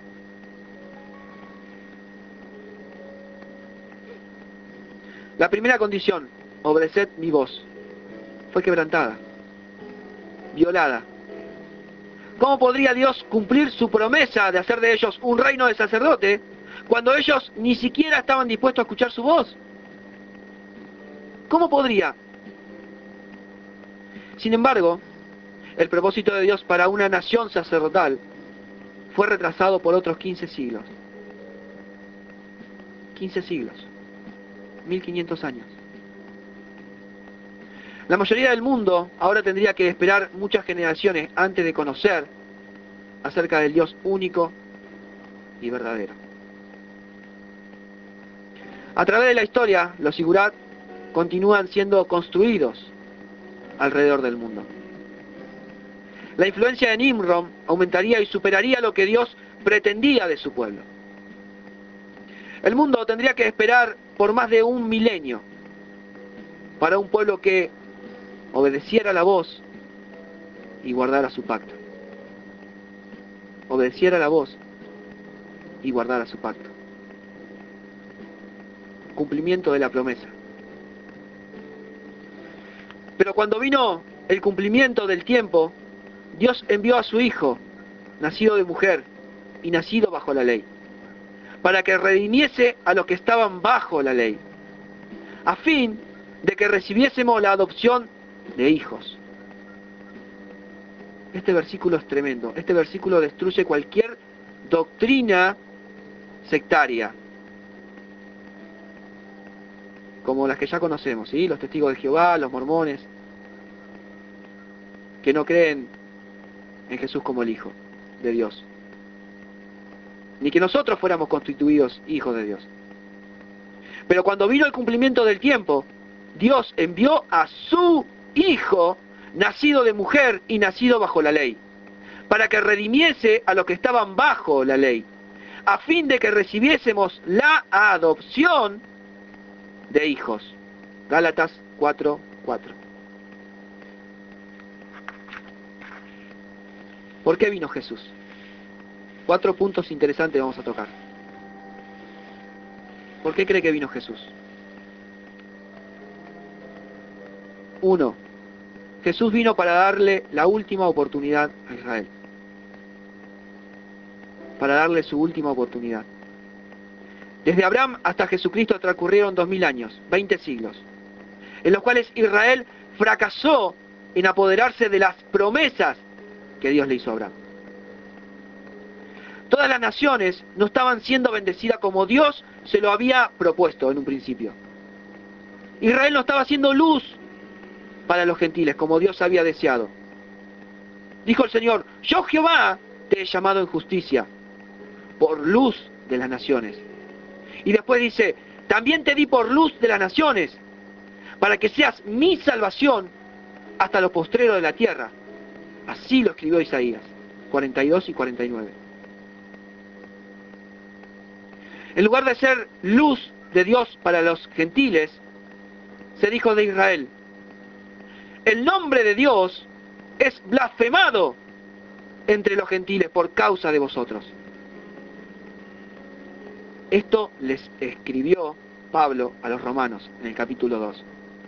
La primera condición, obedeced mi voz, fue quebrantada, violada. ¿Cómo podría Dios cumplir su promesa de hacer de ellos un reino de sacerdote cuando ellos ni siquiera estaban dispuestos a escuchar su voz? ¿Cómo podría? Sin embargo, el propósito de Dios para una nación sacerdotal fue retrasado por otros 15 siglos. 15 siglos. 1500 años. La mayoría del mundo ahora tendría que esperar muchas generaciones antes de conocer acerca del Dios único y verdadero. A través de la historia, los sigurat continúan siendo construidos alrededor del mundo. La influencia de Nimrod aumentaría y superaría lo que Dios pretendía de su pueblo. El mundo tendría que esperar por más de 1 milenio para un pueblo que obedeciera la voz y guardara su pacto. Obedeciera la voz y guardara su pacto. Cumplimiento de la promesa. Pero cuando vino el cumplimiento del tiempo, Dios envió a su Hijo, nacido de mujer y nacido bajo la ley, para que redimiese a los que estaban bajo la ley, a fin de que recibiésemos la adopción de hijos. Este versículo es tremendo. Este versículo destruye cualquier doctrina sectaria, como las que ya conocemos, ¿sí? Los testigos de Jehová, los mormones, que no creen en Jesús como el Hijo de Dios, ni que nosotros fuéramos constituidos hijos de Dios. Pero cuando vino el cumplimiento del tiempo, Dios envió a su Hijo, nacido de mujer y nacido bajo la ley, para que redimiese a los que estaban bajo la ley, a fin de que recibiésemos la adopción de hijos. Gálatas 4:4. ¿Por qué vino Jesús? 4 puntos interesantes vamos a tocar. ¿Por qué cree que vino Jesús? 1. Jesús vino para darle la última oportunidad a Israel. Para darle su última oportunidad. Desde Abraham hasta Jesucristo transcurrieron 2000 años, 20 siglos, en los cuales Israel fracasó en apoderarse de las promesas que Dios le hizo a Abraham. Todas las naciones no estaban siendo bendecidas como Dios se lo había propuesto en un principio. Israel no estaba haciendo luz para los gentiles como Dios había deseado. Dijo el Señor: yo Jehová te he llamado en justicia, por luz de las naciones. Y después dice: también te di por luz de las naciones, para que seas mi salvación hasta lo postrero de la tierra. Así lo escribió Isaías 42 y 49. En lugar de ser luz de Dios para los gentiles, se dijo de Israel: el nombre de Dios es blasfemado entre los gentiles por causa de vosotros. Esto les escribió Pablo a los romanos en el capítulo 2.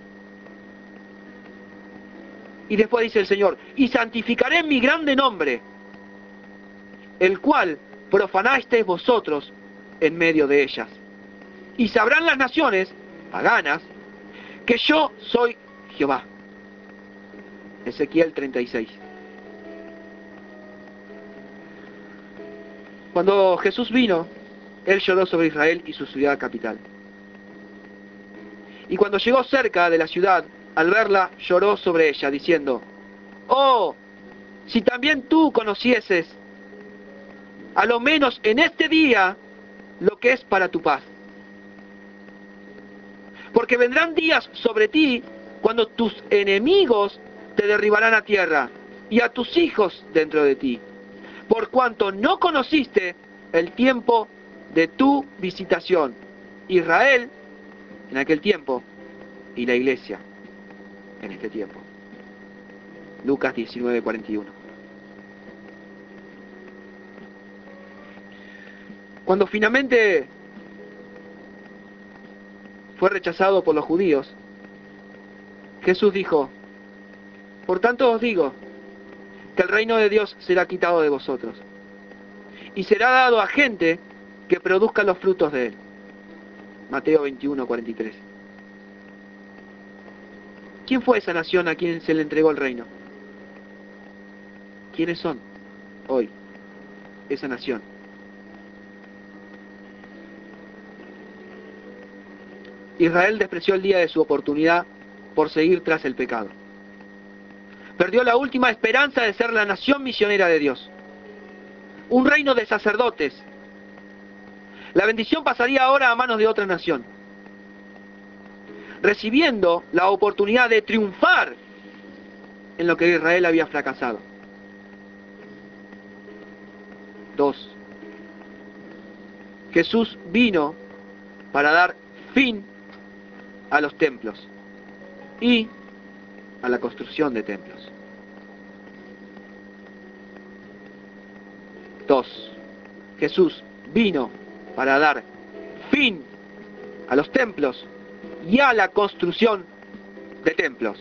Y después dice el Señor: y santificaré mi grande nombre, el cual profanasteis vosotros en medio de ellas. Y sabrán las naciones paganas que yo soy Jehová. Ezequiel 36. Cuando Jesús vino, Él lloró sobre Israel y su ciudad capital. Y cuando llegó cerca de la ciudad, al verla, lloró sobre ella, diciendo: oh, si también tú conocieses, a lo menos en este día, lo que es para tu paz. Porque vendrán días sobre ti cuando tus enemigos te derribarán a tierra, y a tus hijos dentro de ti, por cuanto no conociste el tiempo de tu visitación. Israel en aquel tiempo y la iglesia en este tiempo. Lucas 19:41. Cuando finalmente fue rechazado por los judíos, Jesús dijo: por tanto os digo que el reino de Dios será quitado de vosotros y será dado a gente que produzca los frutos de él. Mateo 21:43. ¿Quién fue esa nación a quien se le entregó el reino? ¿Quiénes son hoy esa nación? Israel despreció el día de su oportunidad por seguir tras el pecado. Perdió la última esperanza de ser la nación misionera de Dios. Un reino de sacerdotes. La bendición pasaría ahora a manos de otra nación, recibiendo la oportunidad de triunfar en lo que Israel había fracasado. 2. Jesús vino para dar fin a los templos y a la construcción de templos. 2. Jesús vino para dar fin a los templos y a la construcción de templos.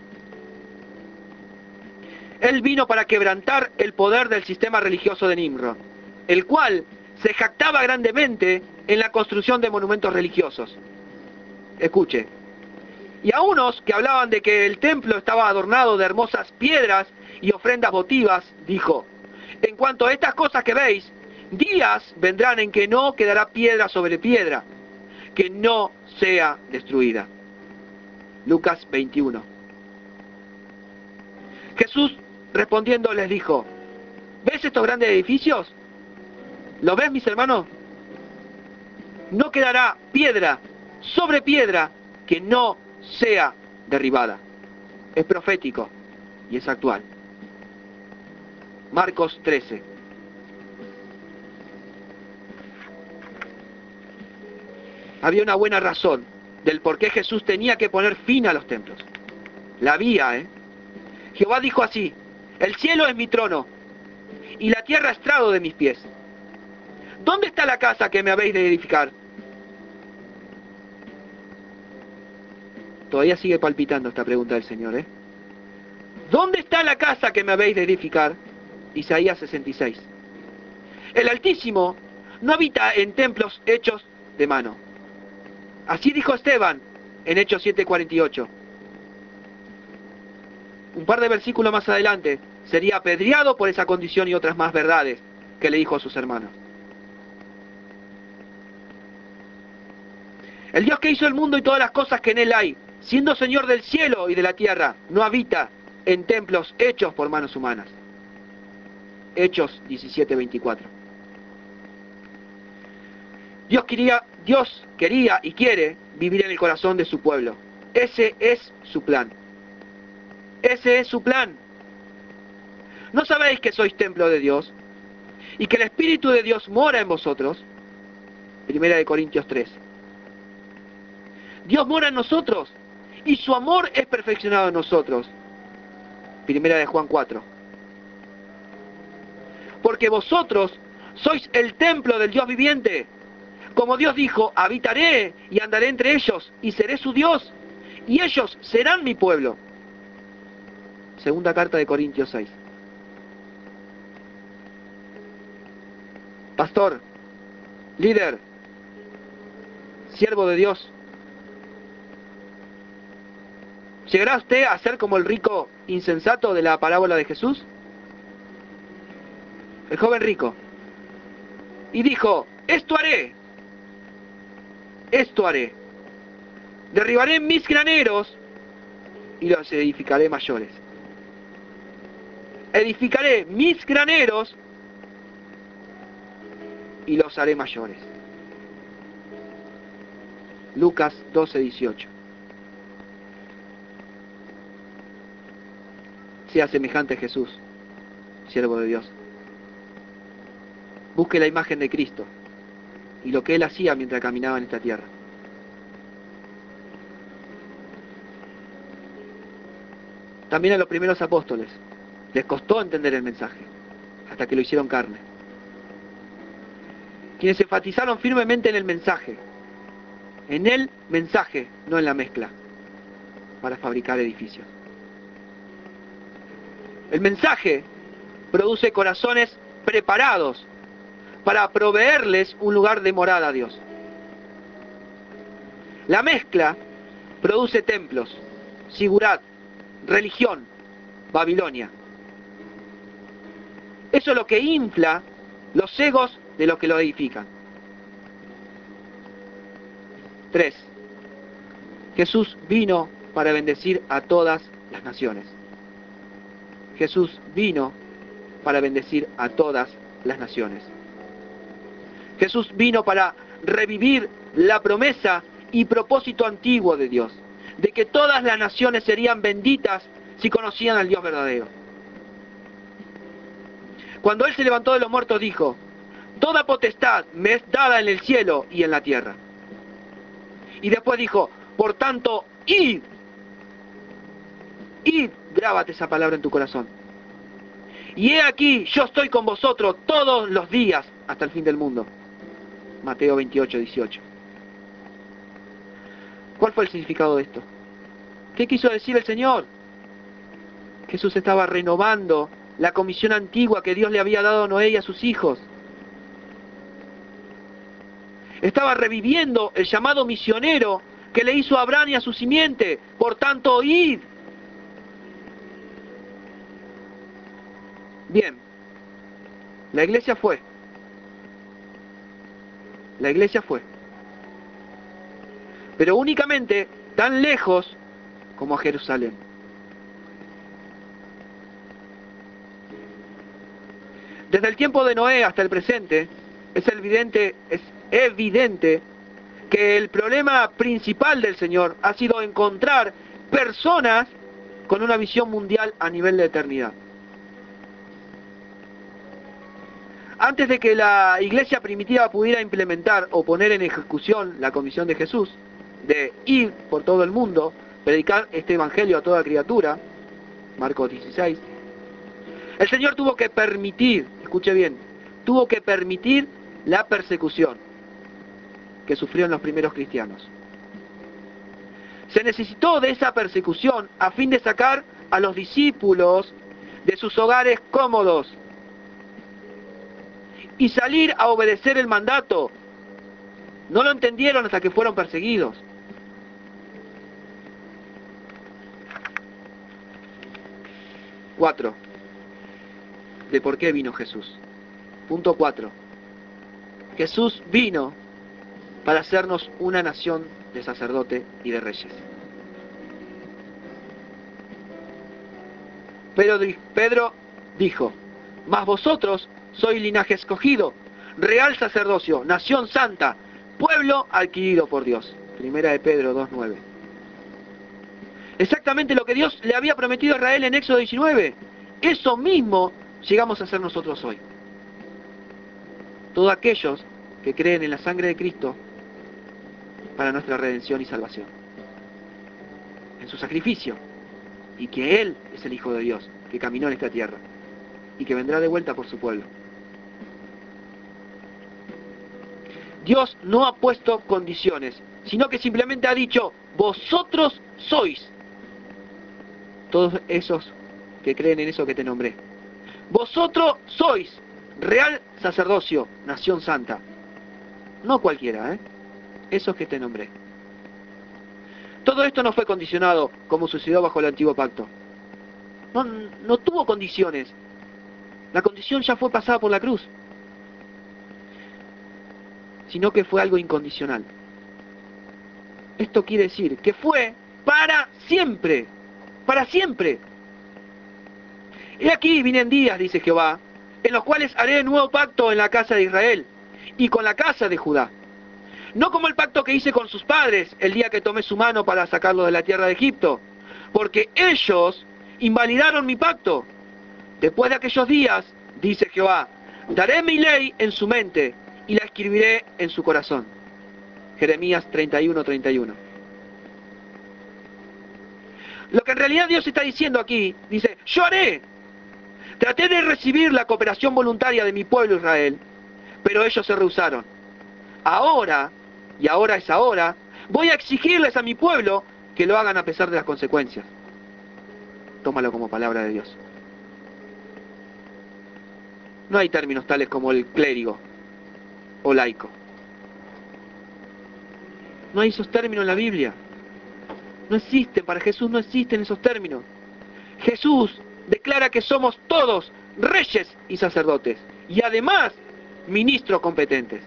Él vino para quebrantar el poder del sistema religioso de Nimrod, el cual se jactaba grandemente en la construcción de monumentos religiosos. Escuche. Y a unos que hablaban de que el templo estaba adornado de hermosas piedras y ofrendas votivas, dijo: en cuanto a estas cosas que veis, días vendrán en que no quedará piedra sobre piedra, que no sea destruida. Lucas 21. Jesús respondiendo les dijo: ¿ves estos grandes edificios? ¿Lo ves, mis hermanos? No quedará piedra sobre piedra que no sea derribada. Es profético y es actual. Marcos 13. Había una buena razón del por qué Jesús tenía que poner fin a los templos. La había, Jehová dijo así: el cielo es mi trono y la tierra estrado de mis pies. ¿Dónde está la casa que me habéis de edificar? Todavía sigue palpitando esta pregunta del Señor, ¿Dónde está la casa que me habéis de edificar? Isaías 66. El Altísimo no habita en templos hechos de mano. Así dijo Esteban en Hechos 7:48. Un par de versículos más adelante sería apedreado por esa condición y otras más verdades que le dijo a sus hermanos. El Dios que hizo el mundo y todas las cosas que en él hay, siendo Señor del cielo y de la tierra, no habita en templos hechos por manos humanas. Hechos 17:24. Dios quería y quiere vivir en el corazón de su pueblo. Ese es su plan. Ese es su plan. ¿No sabéis que sois templo de Dios y que el Espíritu de Dios mora en vosotros? Primera de Corintios 3. Dios mora en nosotros y su amor es perfeccionado en nosotros. Primera de Juan 4. Porque vosotros sois el templo del Dios viviente. Como Dios dijo: habitaré y andaré entre ellos y seré su Dios y ellos serán mi pueblo. Segunda carta de Corintios 6. Pastor, líder, siervo de Dios, ¿llegará usted a ser como el rico insensato de la parábola de Jesús? El joven rico. Y dijo: esto haré. Derribaré mis graneros y los edificaré mayores. Edificaré mis graneros y los haré mayores. Lucas 12:18. Sea semejante a Jesús, siervo de Dios. Busque la imagen de Cristo y lo que Él hacía mientras caminaba en esta tierra. También a los primeros apóstoles les costó entender el mensaje, hasta que lo hicieron carne. Quienes enfatizaron firmemente en el mensaje, no en la mezcla, para fabricar edificios. El mensaje produce corazones preparados para proveerles un lugar de morada a Dios. La mezcla produce templos, sigurat, religión, Babilonia. Eso es lo que infla los egos de los que lo edifican. 3. Jesús vino para bendecir a todas las naciones. Jesús vino para bendecir a todas las naciones. Jesús vino para revivir la promesa y propósito antiguo de Dios, de que todas las naciones serían benditas si conocían al Dios verdadero. Cuando Él se levantó de los muertos dijo: toda potestad me es dada en el cielo y en la tierra. Y después dijo: por tanto, id, grábate esa palabra en tu corazón. Y he aquí, yo estoy con vosotros todos los días hasta el fin del mundo. Mateo 28, 18. ¿Cuál fue el significado de esto? ¿Qué quiso decir el Señor? Jesús estaba renovando la comisión antigua que Dios le había dado a Noé y a sus hijos. Estaba reviviendo el llamado misionero que le hizo a Abraham y a su simiente. Por tanto, id. Bien, la iglesia fue. La iglesia fue. Pero únicamente tan lejos como a Jerusalén. Desde el tiempo de Noé hasta el presente, es evidente que el problema principal del Señor ha sido encontrar personas con una visión mundial a nivel de eternidad. Antes de que la iglesia primitiva pudiera implementar o poner en ejecución la comisión de Jesús, de ir por todo el mundo, predicar este evangelio a toda criatura, Marcos 16, el Señor tuvo que permitir, escuche bien, tuvo que permitir la persecución que sufrieron los primeros cristianos. Se necesitó de esa persecución a fin de sacar a los discípulos de sus hogares cómodos y salir a obedecer el mandato. No lo entendieron hasta que fueron perseguidos. Cuatro, de por qué vino Jesús. Punto 4. Jesús vino para hacernos una nación de sacerdote y de reyes. Pedro dijo: mas vosotros sois linaje escogido, real sacerdocio, nación santa, pueblo adquirido por Dios. Primera de Pedro 2:9. Exactamente lo que Dios le había prometido a Israel en Éxodo 19. Eso mismo llegamos a ser nosotros hoy. Todos aquellos que creen en la sangre de Cristo para nuestra redención y salvación, en su sacrificio, y que Él es el Hijo de Dios, que caminó en esta tierra, y que vendrá de vuelta por su pueblo. Dios no ha puesto condiciones, sino que simplemente ha dicho: vosotros sois, todos esos que creen en eso que te nombré, vosotros sois real sacerdocio, nación santa. No cualquiera, esos que te nombré. Todo esto no fue condicionado como sucedió bajo el antiguo pacto. No tuvo condiciones. La condición ya fue pasada por la cruz. Sino que fue algo incondicional. Esto quiere decir que fue para siempre. Para siempre. He aquí vienen días, dice Jehová, en los cuales haré nuevo pacto en la casa de Israel y con la casa de Judá. No como el pacto que hice con sus padres el día que tomé su mano para sacarlos de la tierra de Egipto, porque ellos invalidaron mi pacto. Después de aquellos días, dice Jehová, daré mi ley en su mente y la escribiré en su corazón. Jeremías 31:31. Lo que en realidad Dios está diciendo aquí, dice: yo haré. Traté de recibir la cooperación voluntaria de mi pueblo Israel, pero ellos se rehusaron. Ahora, y ahora es ahora, voy a exigirles a mi pueblo que lo hagan a pesar de las consecuencias. Tómalo como palabra de Dios. No hay términos tales como el clérigo o laico. No hay esos términos en la Biblia. No existen, para Jesús no existen esos términos. Jesús declara que somos todos reyes y sacerdotes, y además ministros competentes.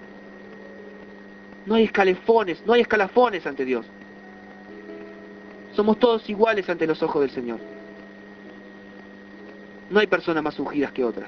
No hay escalafones ante Dios. Somos todos iguales ante los ojos del Señor. No hay personas más ungidas que otras.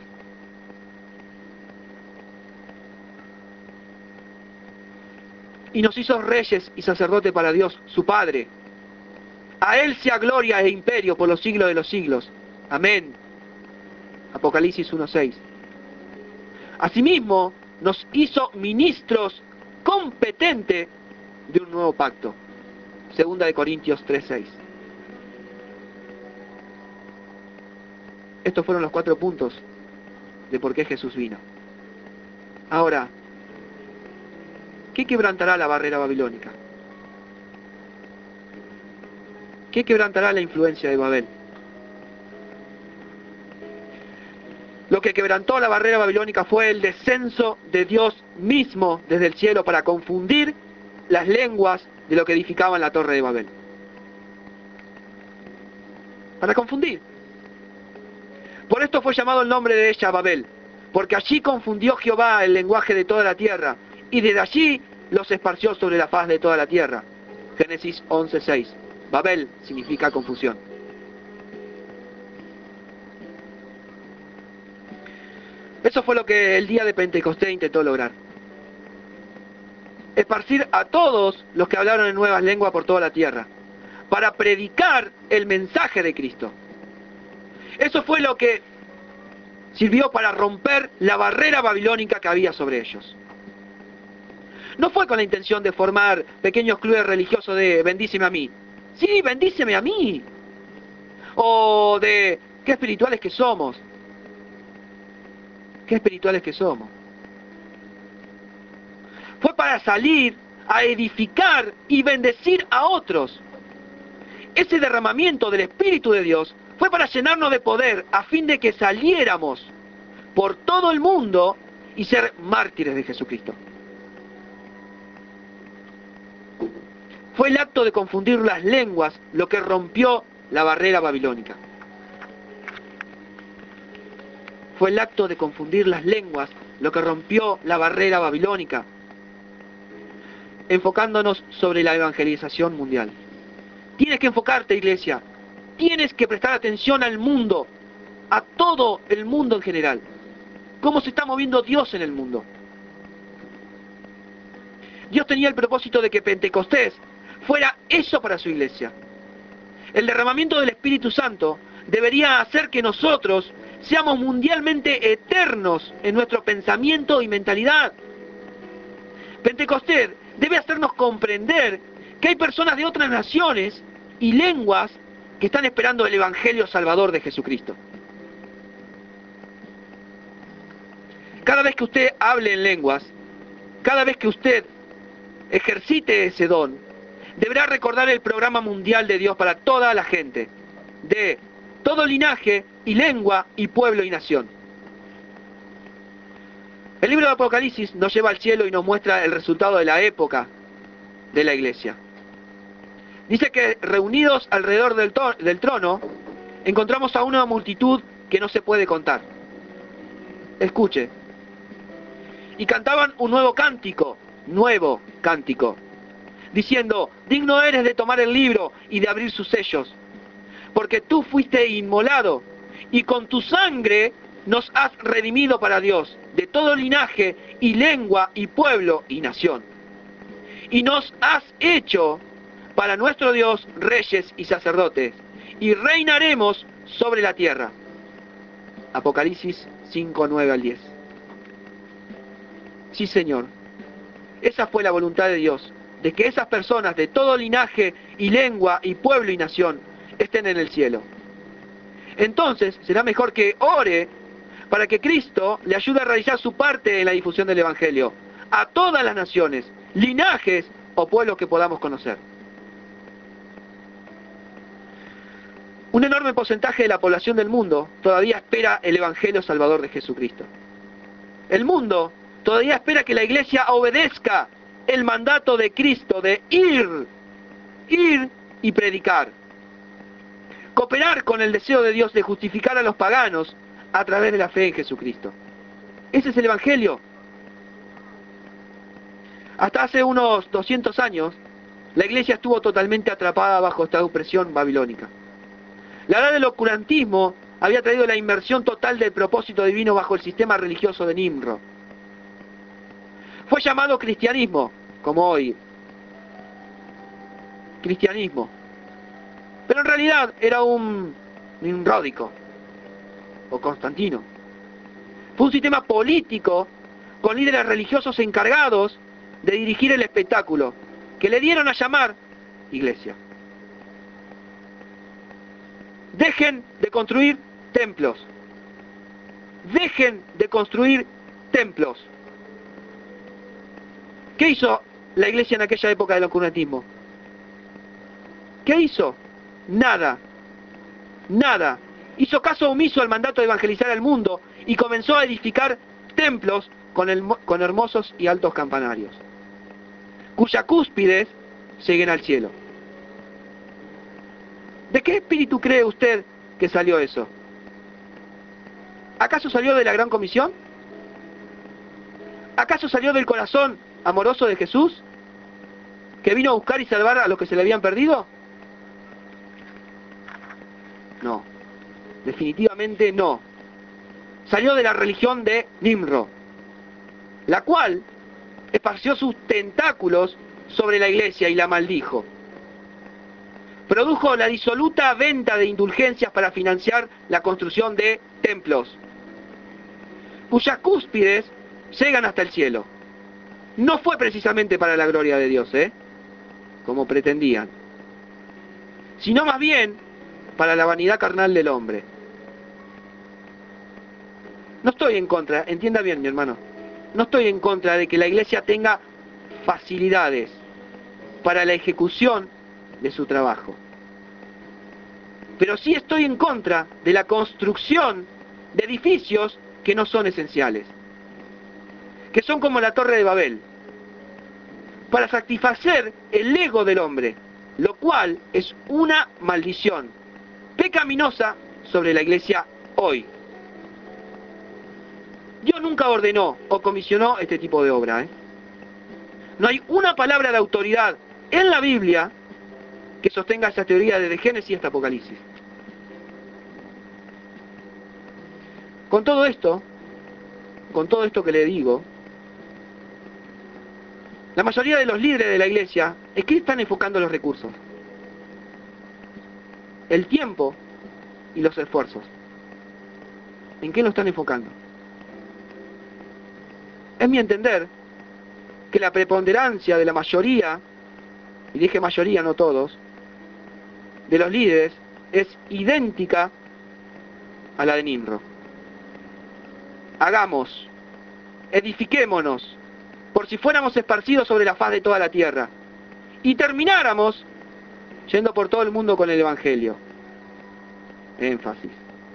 Y nos hizo reyes y sacerdotes para Dios, su Padre. A Él sea gloria e imperio por los siglos de los siglos. Amén. Apocalipsis 1:6. Asimismo, nos hizo ministros competentes de un nuevo pacto. 2 Corintios 3:6. Estos fueron los 4 puntos de por qué Jesús vino. Ahora, ¿qué quebrantará la barrera babilónica? ¿Qué quebrantará la influencia de Babel? Lo que quebrantó la barrera babilónica fue el descenso de Dios mismo desde el cielo para confundir las lenguas de lo que edificaban la torre de Babel. Para confundir. Por esto fue llamado el nombre de ella Babel, porque allí confundió Jehová el lenguaje de toda la tierra, y desde allí los esparció sobre la faz de toda la tierra. Génesis 11:6. Babel significa confusión. Eso fue lo que el día de Pentecostés intentó lograr. Esparcir a todos los que hablaron en nuevas lenguas por toda la tierra, para predicar el mensaje de Cristo. Eso fue lo que sirvió para romper la barrera babilónica que había sobre ellos. No fue con la intención de formar pequeños clubes religiosos de bendíceme a mí. Sí, bendíceme a mí. O de qué espirituales que somos. Qué espirituales que somos. Fue para salir a edificar y bendecir a otros. Ese derramamiento del Espíritu de Dios fue para llenarnos de poder a fin de que saliéramos por todo el mundo y ser mártires de Jesucristo. Fue el acto de confundir las lenguas lo que rompió la barrera babilónica. Fue el acto de confundir las lenguas lo que rompió la barrera babilónica, enfocándonos sobre la evangelización mundial. Tienes que enfocarte, iglesia. Tienes que prestar atención al mundo, a todo el mundo en general. Cómo se está moviendo Dios en el mundo. Dios tenía el propósito de que Pentecostés fuera eso para su iglesia. El derramamiento del Espíritu Santo debería hacer que nosotros seamos mundialmente eternos en nuestro pensamiento y mentalidad. Pentecostés debe hacernos comprender que hay personas de otras naciones y lenguas que están esperando el Evangelio Salvador de Jesucristo. Cada vez que usted hable en lenguas, cada vez que usted ejercite ese don, deberá recordar el programa mundial de Dios para toda la gente, de todo linaje y lengua y pueblo y nación. El libro de Apocalipsis nos lleva al cielo y nos muestra el resultado de la época de la iglesia. Dice que reunidos alrededor del trono, encontramos a una multitud que no se puede contar. Escuche. Y cantaban un nuevo cántico, diciendo, digno eres de tomar el libro y de abrir sus sellos, porque tú fuiste inmolado, y con tu sangre nos has redimido para Dios, de todo linaje y lengua y pueblo y nación. Y nos has hecho para nuestro Dios reyes y sacerdotes, y reinaremos sobre la tierra. Apocalipsis 5:9-10. Sí, Señor, esa fue la voluntad de Dios, de que esas personas de todo linaje y lengua y pueblo y nación estén en el cielo. Entonces será mejor que ore para que Cristo le ayude a realizar su parte en la difusión del Evangelio a todas las naciones, linajes o pueblos que podamos conocer. Un enorme porcentaje de la población del mundo todavía espera el Evangelio Salvador de Jesucristo. El mundo todavía espera que la iglesia obedezca el mandato de Cristo de ir y predicar. Cooperar con el deseo de Dios de justificar a los paganos a través de la fe en Jesucristo. Ese es el Evangelio. Hasta hace unos 200 años, la iglesia estuvo totalmente atrapada bajo esta opresión babilónica. La edad del oscurantismo había traído la inmersión total del propósito divino bajo el sistema religioso de Nimrod. Fue llamado cristianismo, como hoy. Cristianismo. Pero en realidad era un nimródico, o Constantino. Fue un sistema político con líderes religiosos encargados de dirigir el espectáculo, que le dieron a llamar iglesia. Dejen de construir templos. Dejen de construir templos. ¿Qué hizo la iglesia en aquella época del oscurantismo? ¿Qué hizo? Nada. Nada. Hizo caso omiso al mandato de evangelizar al mundo y comenzó a edificar templos con hermosos y altos campanarios, cuya cúspides lleguen al cielo. ¿De qué espíritu cree usted que salió eso? ¿Acaso salió de la Gran Comisión? ¿Acaso salió del corazón amoroso de Jesús, que vino a buscar y salvar a los que se le habían perdido? No, definitivamente no. Salió de la religión de Nimrod, la cual esparció sus tentáculos sobre la iglesia y la maldijo. Produjo la disoluta venta de indulgencias para financiar la construcción de templos, cuyas cúspides llegan hasta el cielo. No fue precisamente para la gloria de Dios, como pretendían, sino más bien para la vanidad carnal del hombre. No estoy en contra, entienda bien, mi hermano, no estoy en contra de que la iglesia tenga facilidades para la ejecución de su trabajo. Pero sí estoy en contra de la construcción de edificios que no son esenciales, que son como la Torre de Babel, para satisfacer el ego del hombre, lo cual es una maldición pecaminosa sobre la iglesia hoy. Dios nunca ordenó o comisionó este tipo de obra. No hay una palabra de autoridad en la Biblia que sostenga esa teoría desde Génesis hasta Apocalipsis. Con todo esto que le digo, la mayoría de los líderes de la iglesia, ¿en qué están enfocando los recursos? El tiempo y los esfuerzos. ¿En qué lo están enfocando? Es mi entender que la preponderancia de la mayoría, y dije mayoría, no todos, de los líderes es idéntica a la de Nimrod. Hagamos, edifiquémonos, por si fuéramos esparcidos sobre la faz de toda la tierra, y termináramos yendo por todo el mundo con el Evangelio. Énfasis.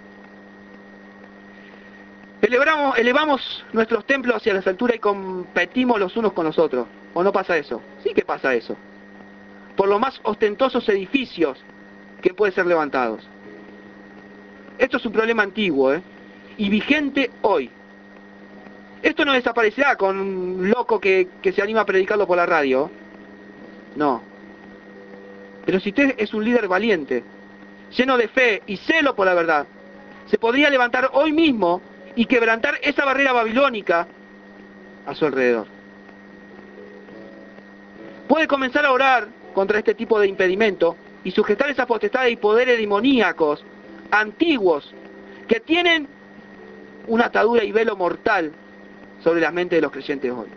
Elevamos nuestros templos hacia las alturas y competimos los unos con los otros. ¿O no pasa eso? Sí que pasa eso. Por los más ostentosos edificios que pueden ser levantados. Esto es un problema antiguo, y vigente hoy. Esto no desaparecerá con un loco que se anima a predicarlo por la radio. No. Pero si usted es un líder valiente, lleno de fe y celo por la verdad, se podría levantar hoy mismo y quebrantar esa barrera babilónica a su alrededor. Puede comenzar a orar contra este tipo de impedimento y sujetar esas potestades y poderes demoníacos antiguos que tienen una atadura y velo mortal sobre las mentes de los creyentes hoy.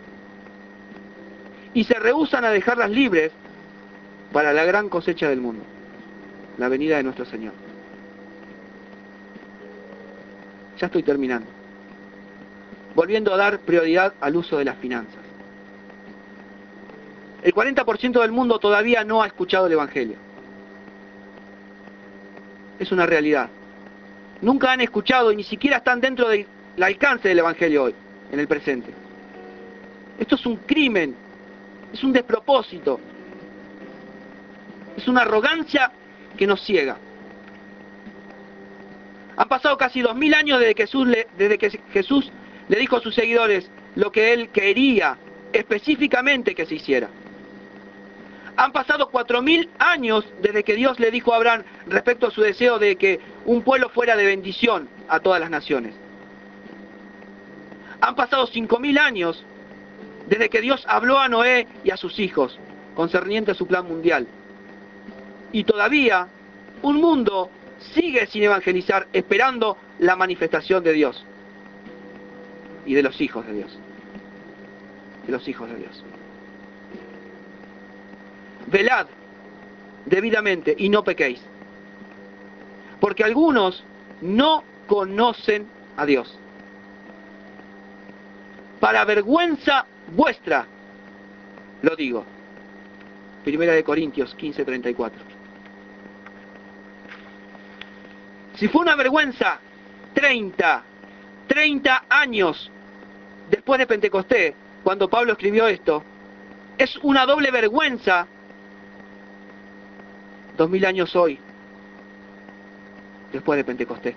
Y se rehúsan a dejarlas libres para la gran cosecha del mundo, la venida de nuestro Señor. Ya estoy terminando. Volviendo a dar prioridad al uso de las finanzas. El 40% del mundo todavía no ha escuchado el Evangelio. Es una realidad. Nunca han escuchado y ni siquiera están dentro del alcance del Evangelio hoy, en el presente. Esto es un crimen, es un despropósito, es una arrogancia que nos ciega. Han pasado casi 2000 años desde que Jesús le dijo a sus seguidores lo que él quería específicamente que se hiciera. Han pasado 4000 años desde que Dios le dijo a Abraham respecto a su deseo de que un pueblo fuera de bendición a todas las naciones. Han pasado 5000 años desde que Dios habló a Noé y a sus hijos concerniente a su plan mundial. Y todavía un mundo sigue sin evangelizar, esperando la manifestación de Dios y de los hijos de Dios. De los hijos de Dios. Velad debidamente y no pequéis, porque algunos no conocen a Dios. Para vergüenza vuestra lo digo. Primera de Corintios 15:34. Si fue una vergüenza 30 años después de Pentecostés, cuando Pablo escribió esto, es una doble vergüenza 2000 años hoy, después de Pentecostés.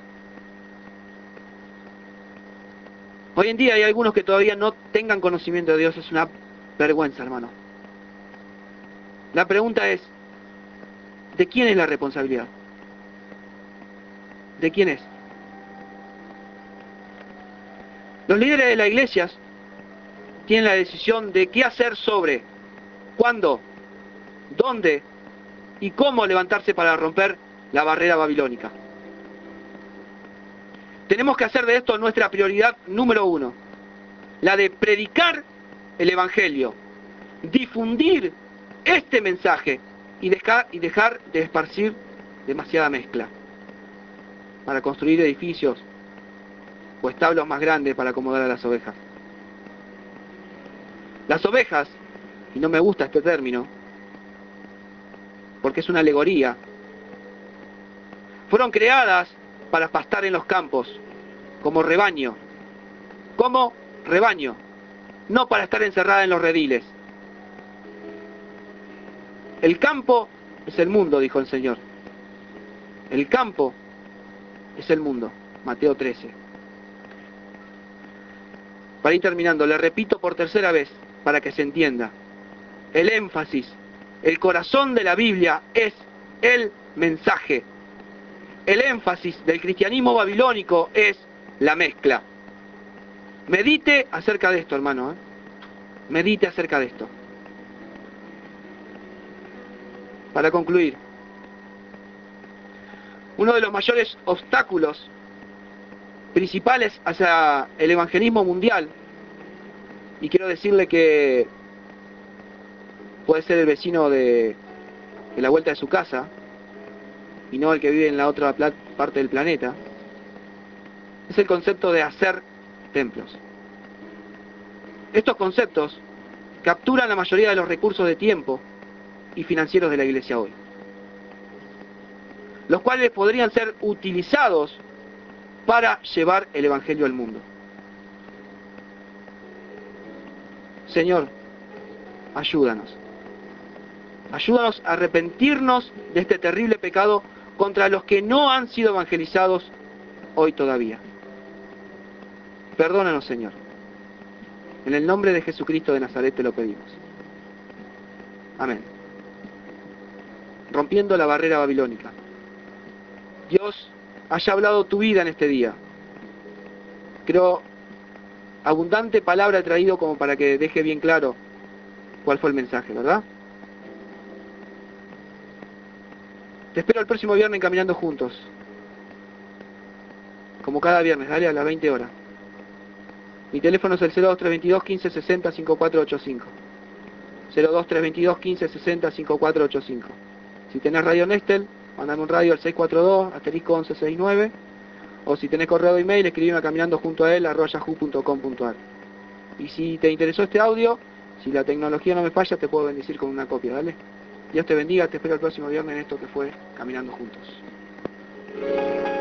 Hoy en día hay algunos que todavía no tengan conocimiento de Dios, es una vergüenza, hermano. La pregunta es, ¿de quién es la responsabilidad? ¿De quién es? Los líderes de las iglesias tienen la decisión de qué hacer sobre, cuándo, dónde y cómo levantarse para romper la barrera babilónica. Tenemos que hacer de esto nuestra prioridad número 1, la de predicar el Evangelio, difundir este mensaje y dejar de esparcir demasiada mezcla para construir edificios o establos más grandes para acomodar a las ovejas. Las ovejas, y no me gusta este término, porque es una alegoría, fueron creadas para pastar en los campos, como rebaño, no para estar encerradas en los rediles. El campo es el mundo, dijo el Señor. El campo es el mundo. Mateo 13. Para ir terminando, le repito por tercera vez, para que se entienda. El énfasis, el corazón de la Biblia es el mensaje. El énfasis del cristianismo babilónico es la mezcla. Medite acerca de esto, hermano. Medite acerca de esto. Para concluir, uno de los mayores obstáculos principales hacia el evangelismo mundial, y quiero decirle que puede ser el vecino de la vuelta de su casa, y no el que vive en la otra parte del planeta, es el concepto de hacer templos. Estos conceptos capturan la mayoría de los recursos de tiempo y financieros de la iglesia hoy, los cuales podrían ser utilizados para llevar el evangelio al mundo. Señor, ayúdanos. Ayúdanos a arrepentirnos de este terrible pecado contra los que no han sido evangelizados hoy todavía. Perdónanos, Señor. En el nombre de Jesucristo de Nazaret te lo pedimos. Amén. Rompiendo la barrera babilónica. Dios haya hablado tu vida en este día. Creo abundante palabra he traído como para que deje bien claro cuál fue el mensaje, ¿verdad? Te espero el próximo viernes en Caminando Juntos. Como cada viernes, dale, a las 20 horas. Mi teléfono es el 02322 1560 5485. 02322 1560 5485. Si tenés radio Nestel, mandame un radio al 642-1169. O si tenés correo de email, escribime a caminandojuntoael@yahoo.com.ar. Y si te interesó este audio, si la tecnología no me falla, te puedo bendecir con una copia, ¿dale? Dios te bendiga, te espero el próximo viernes en esto que fue Caminando Juntos.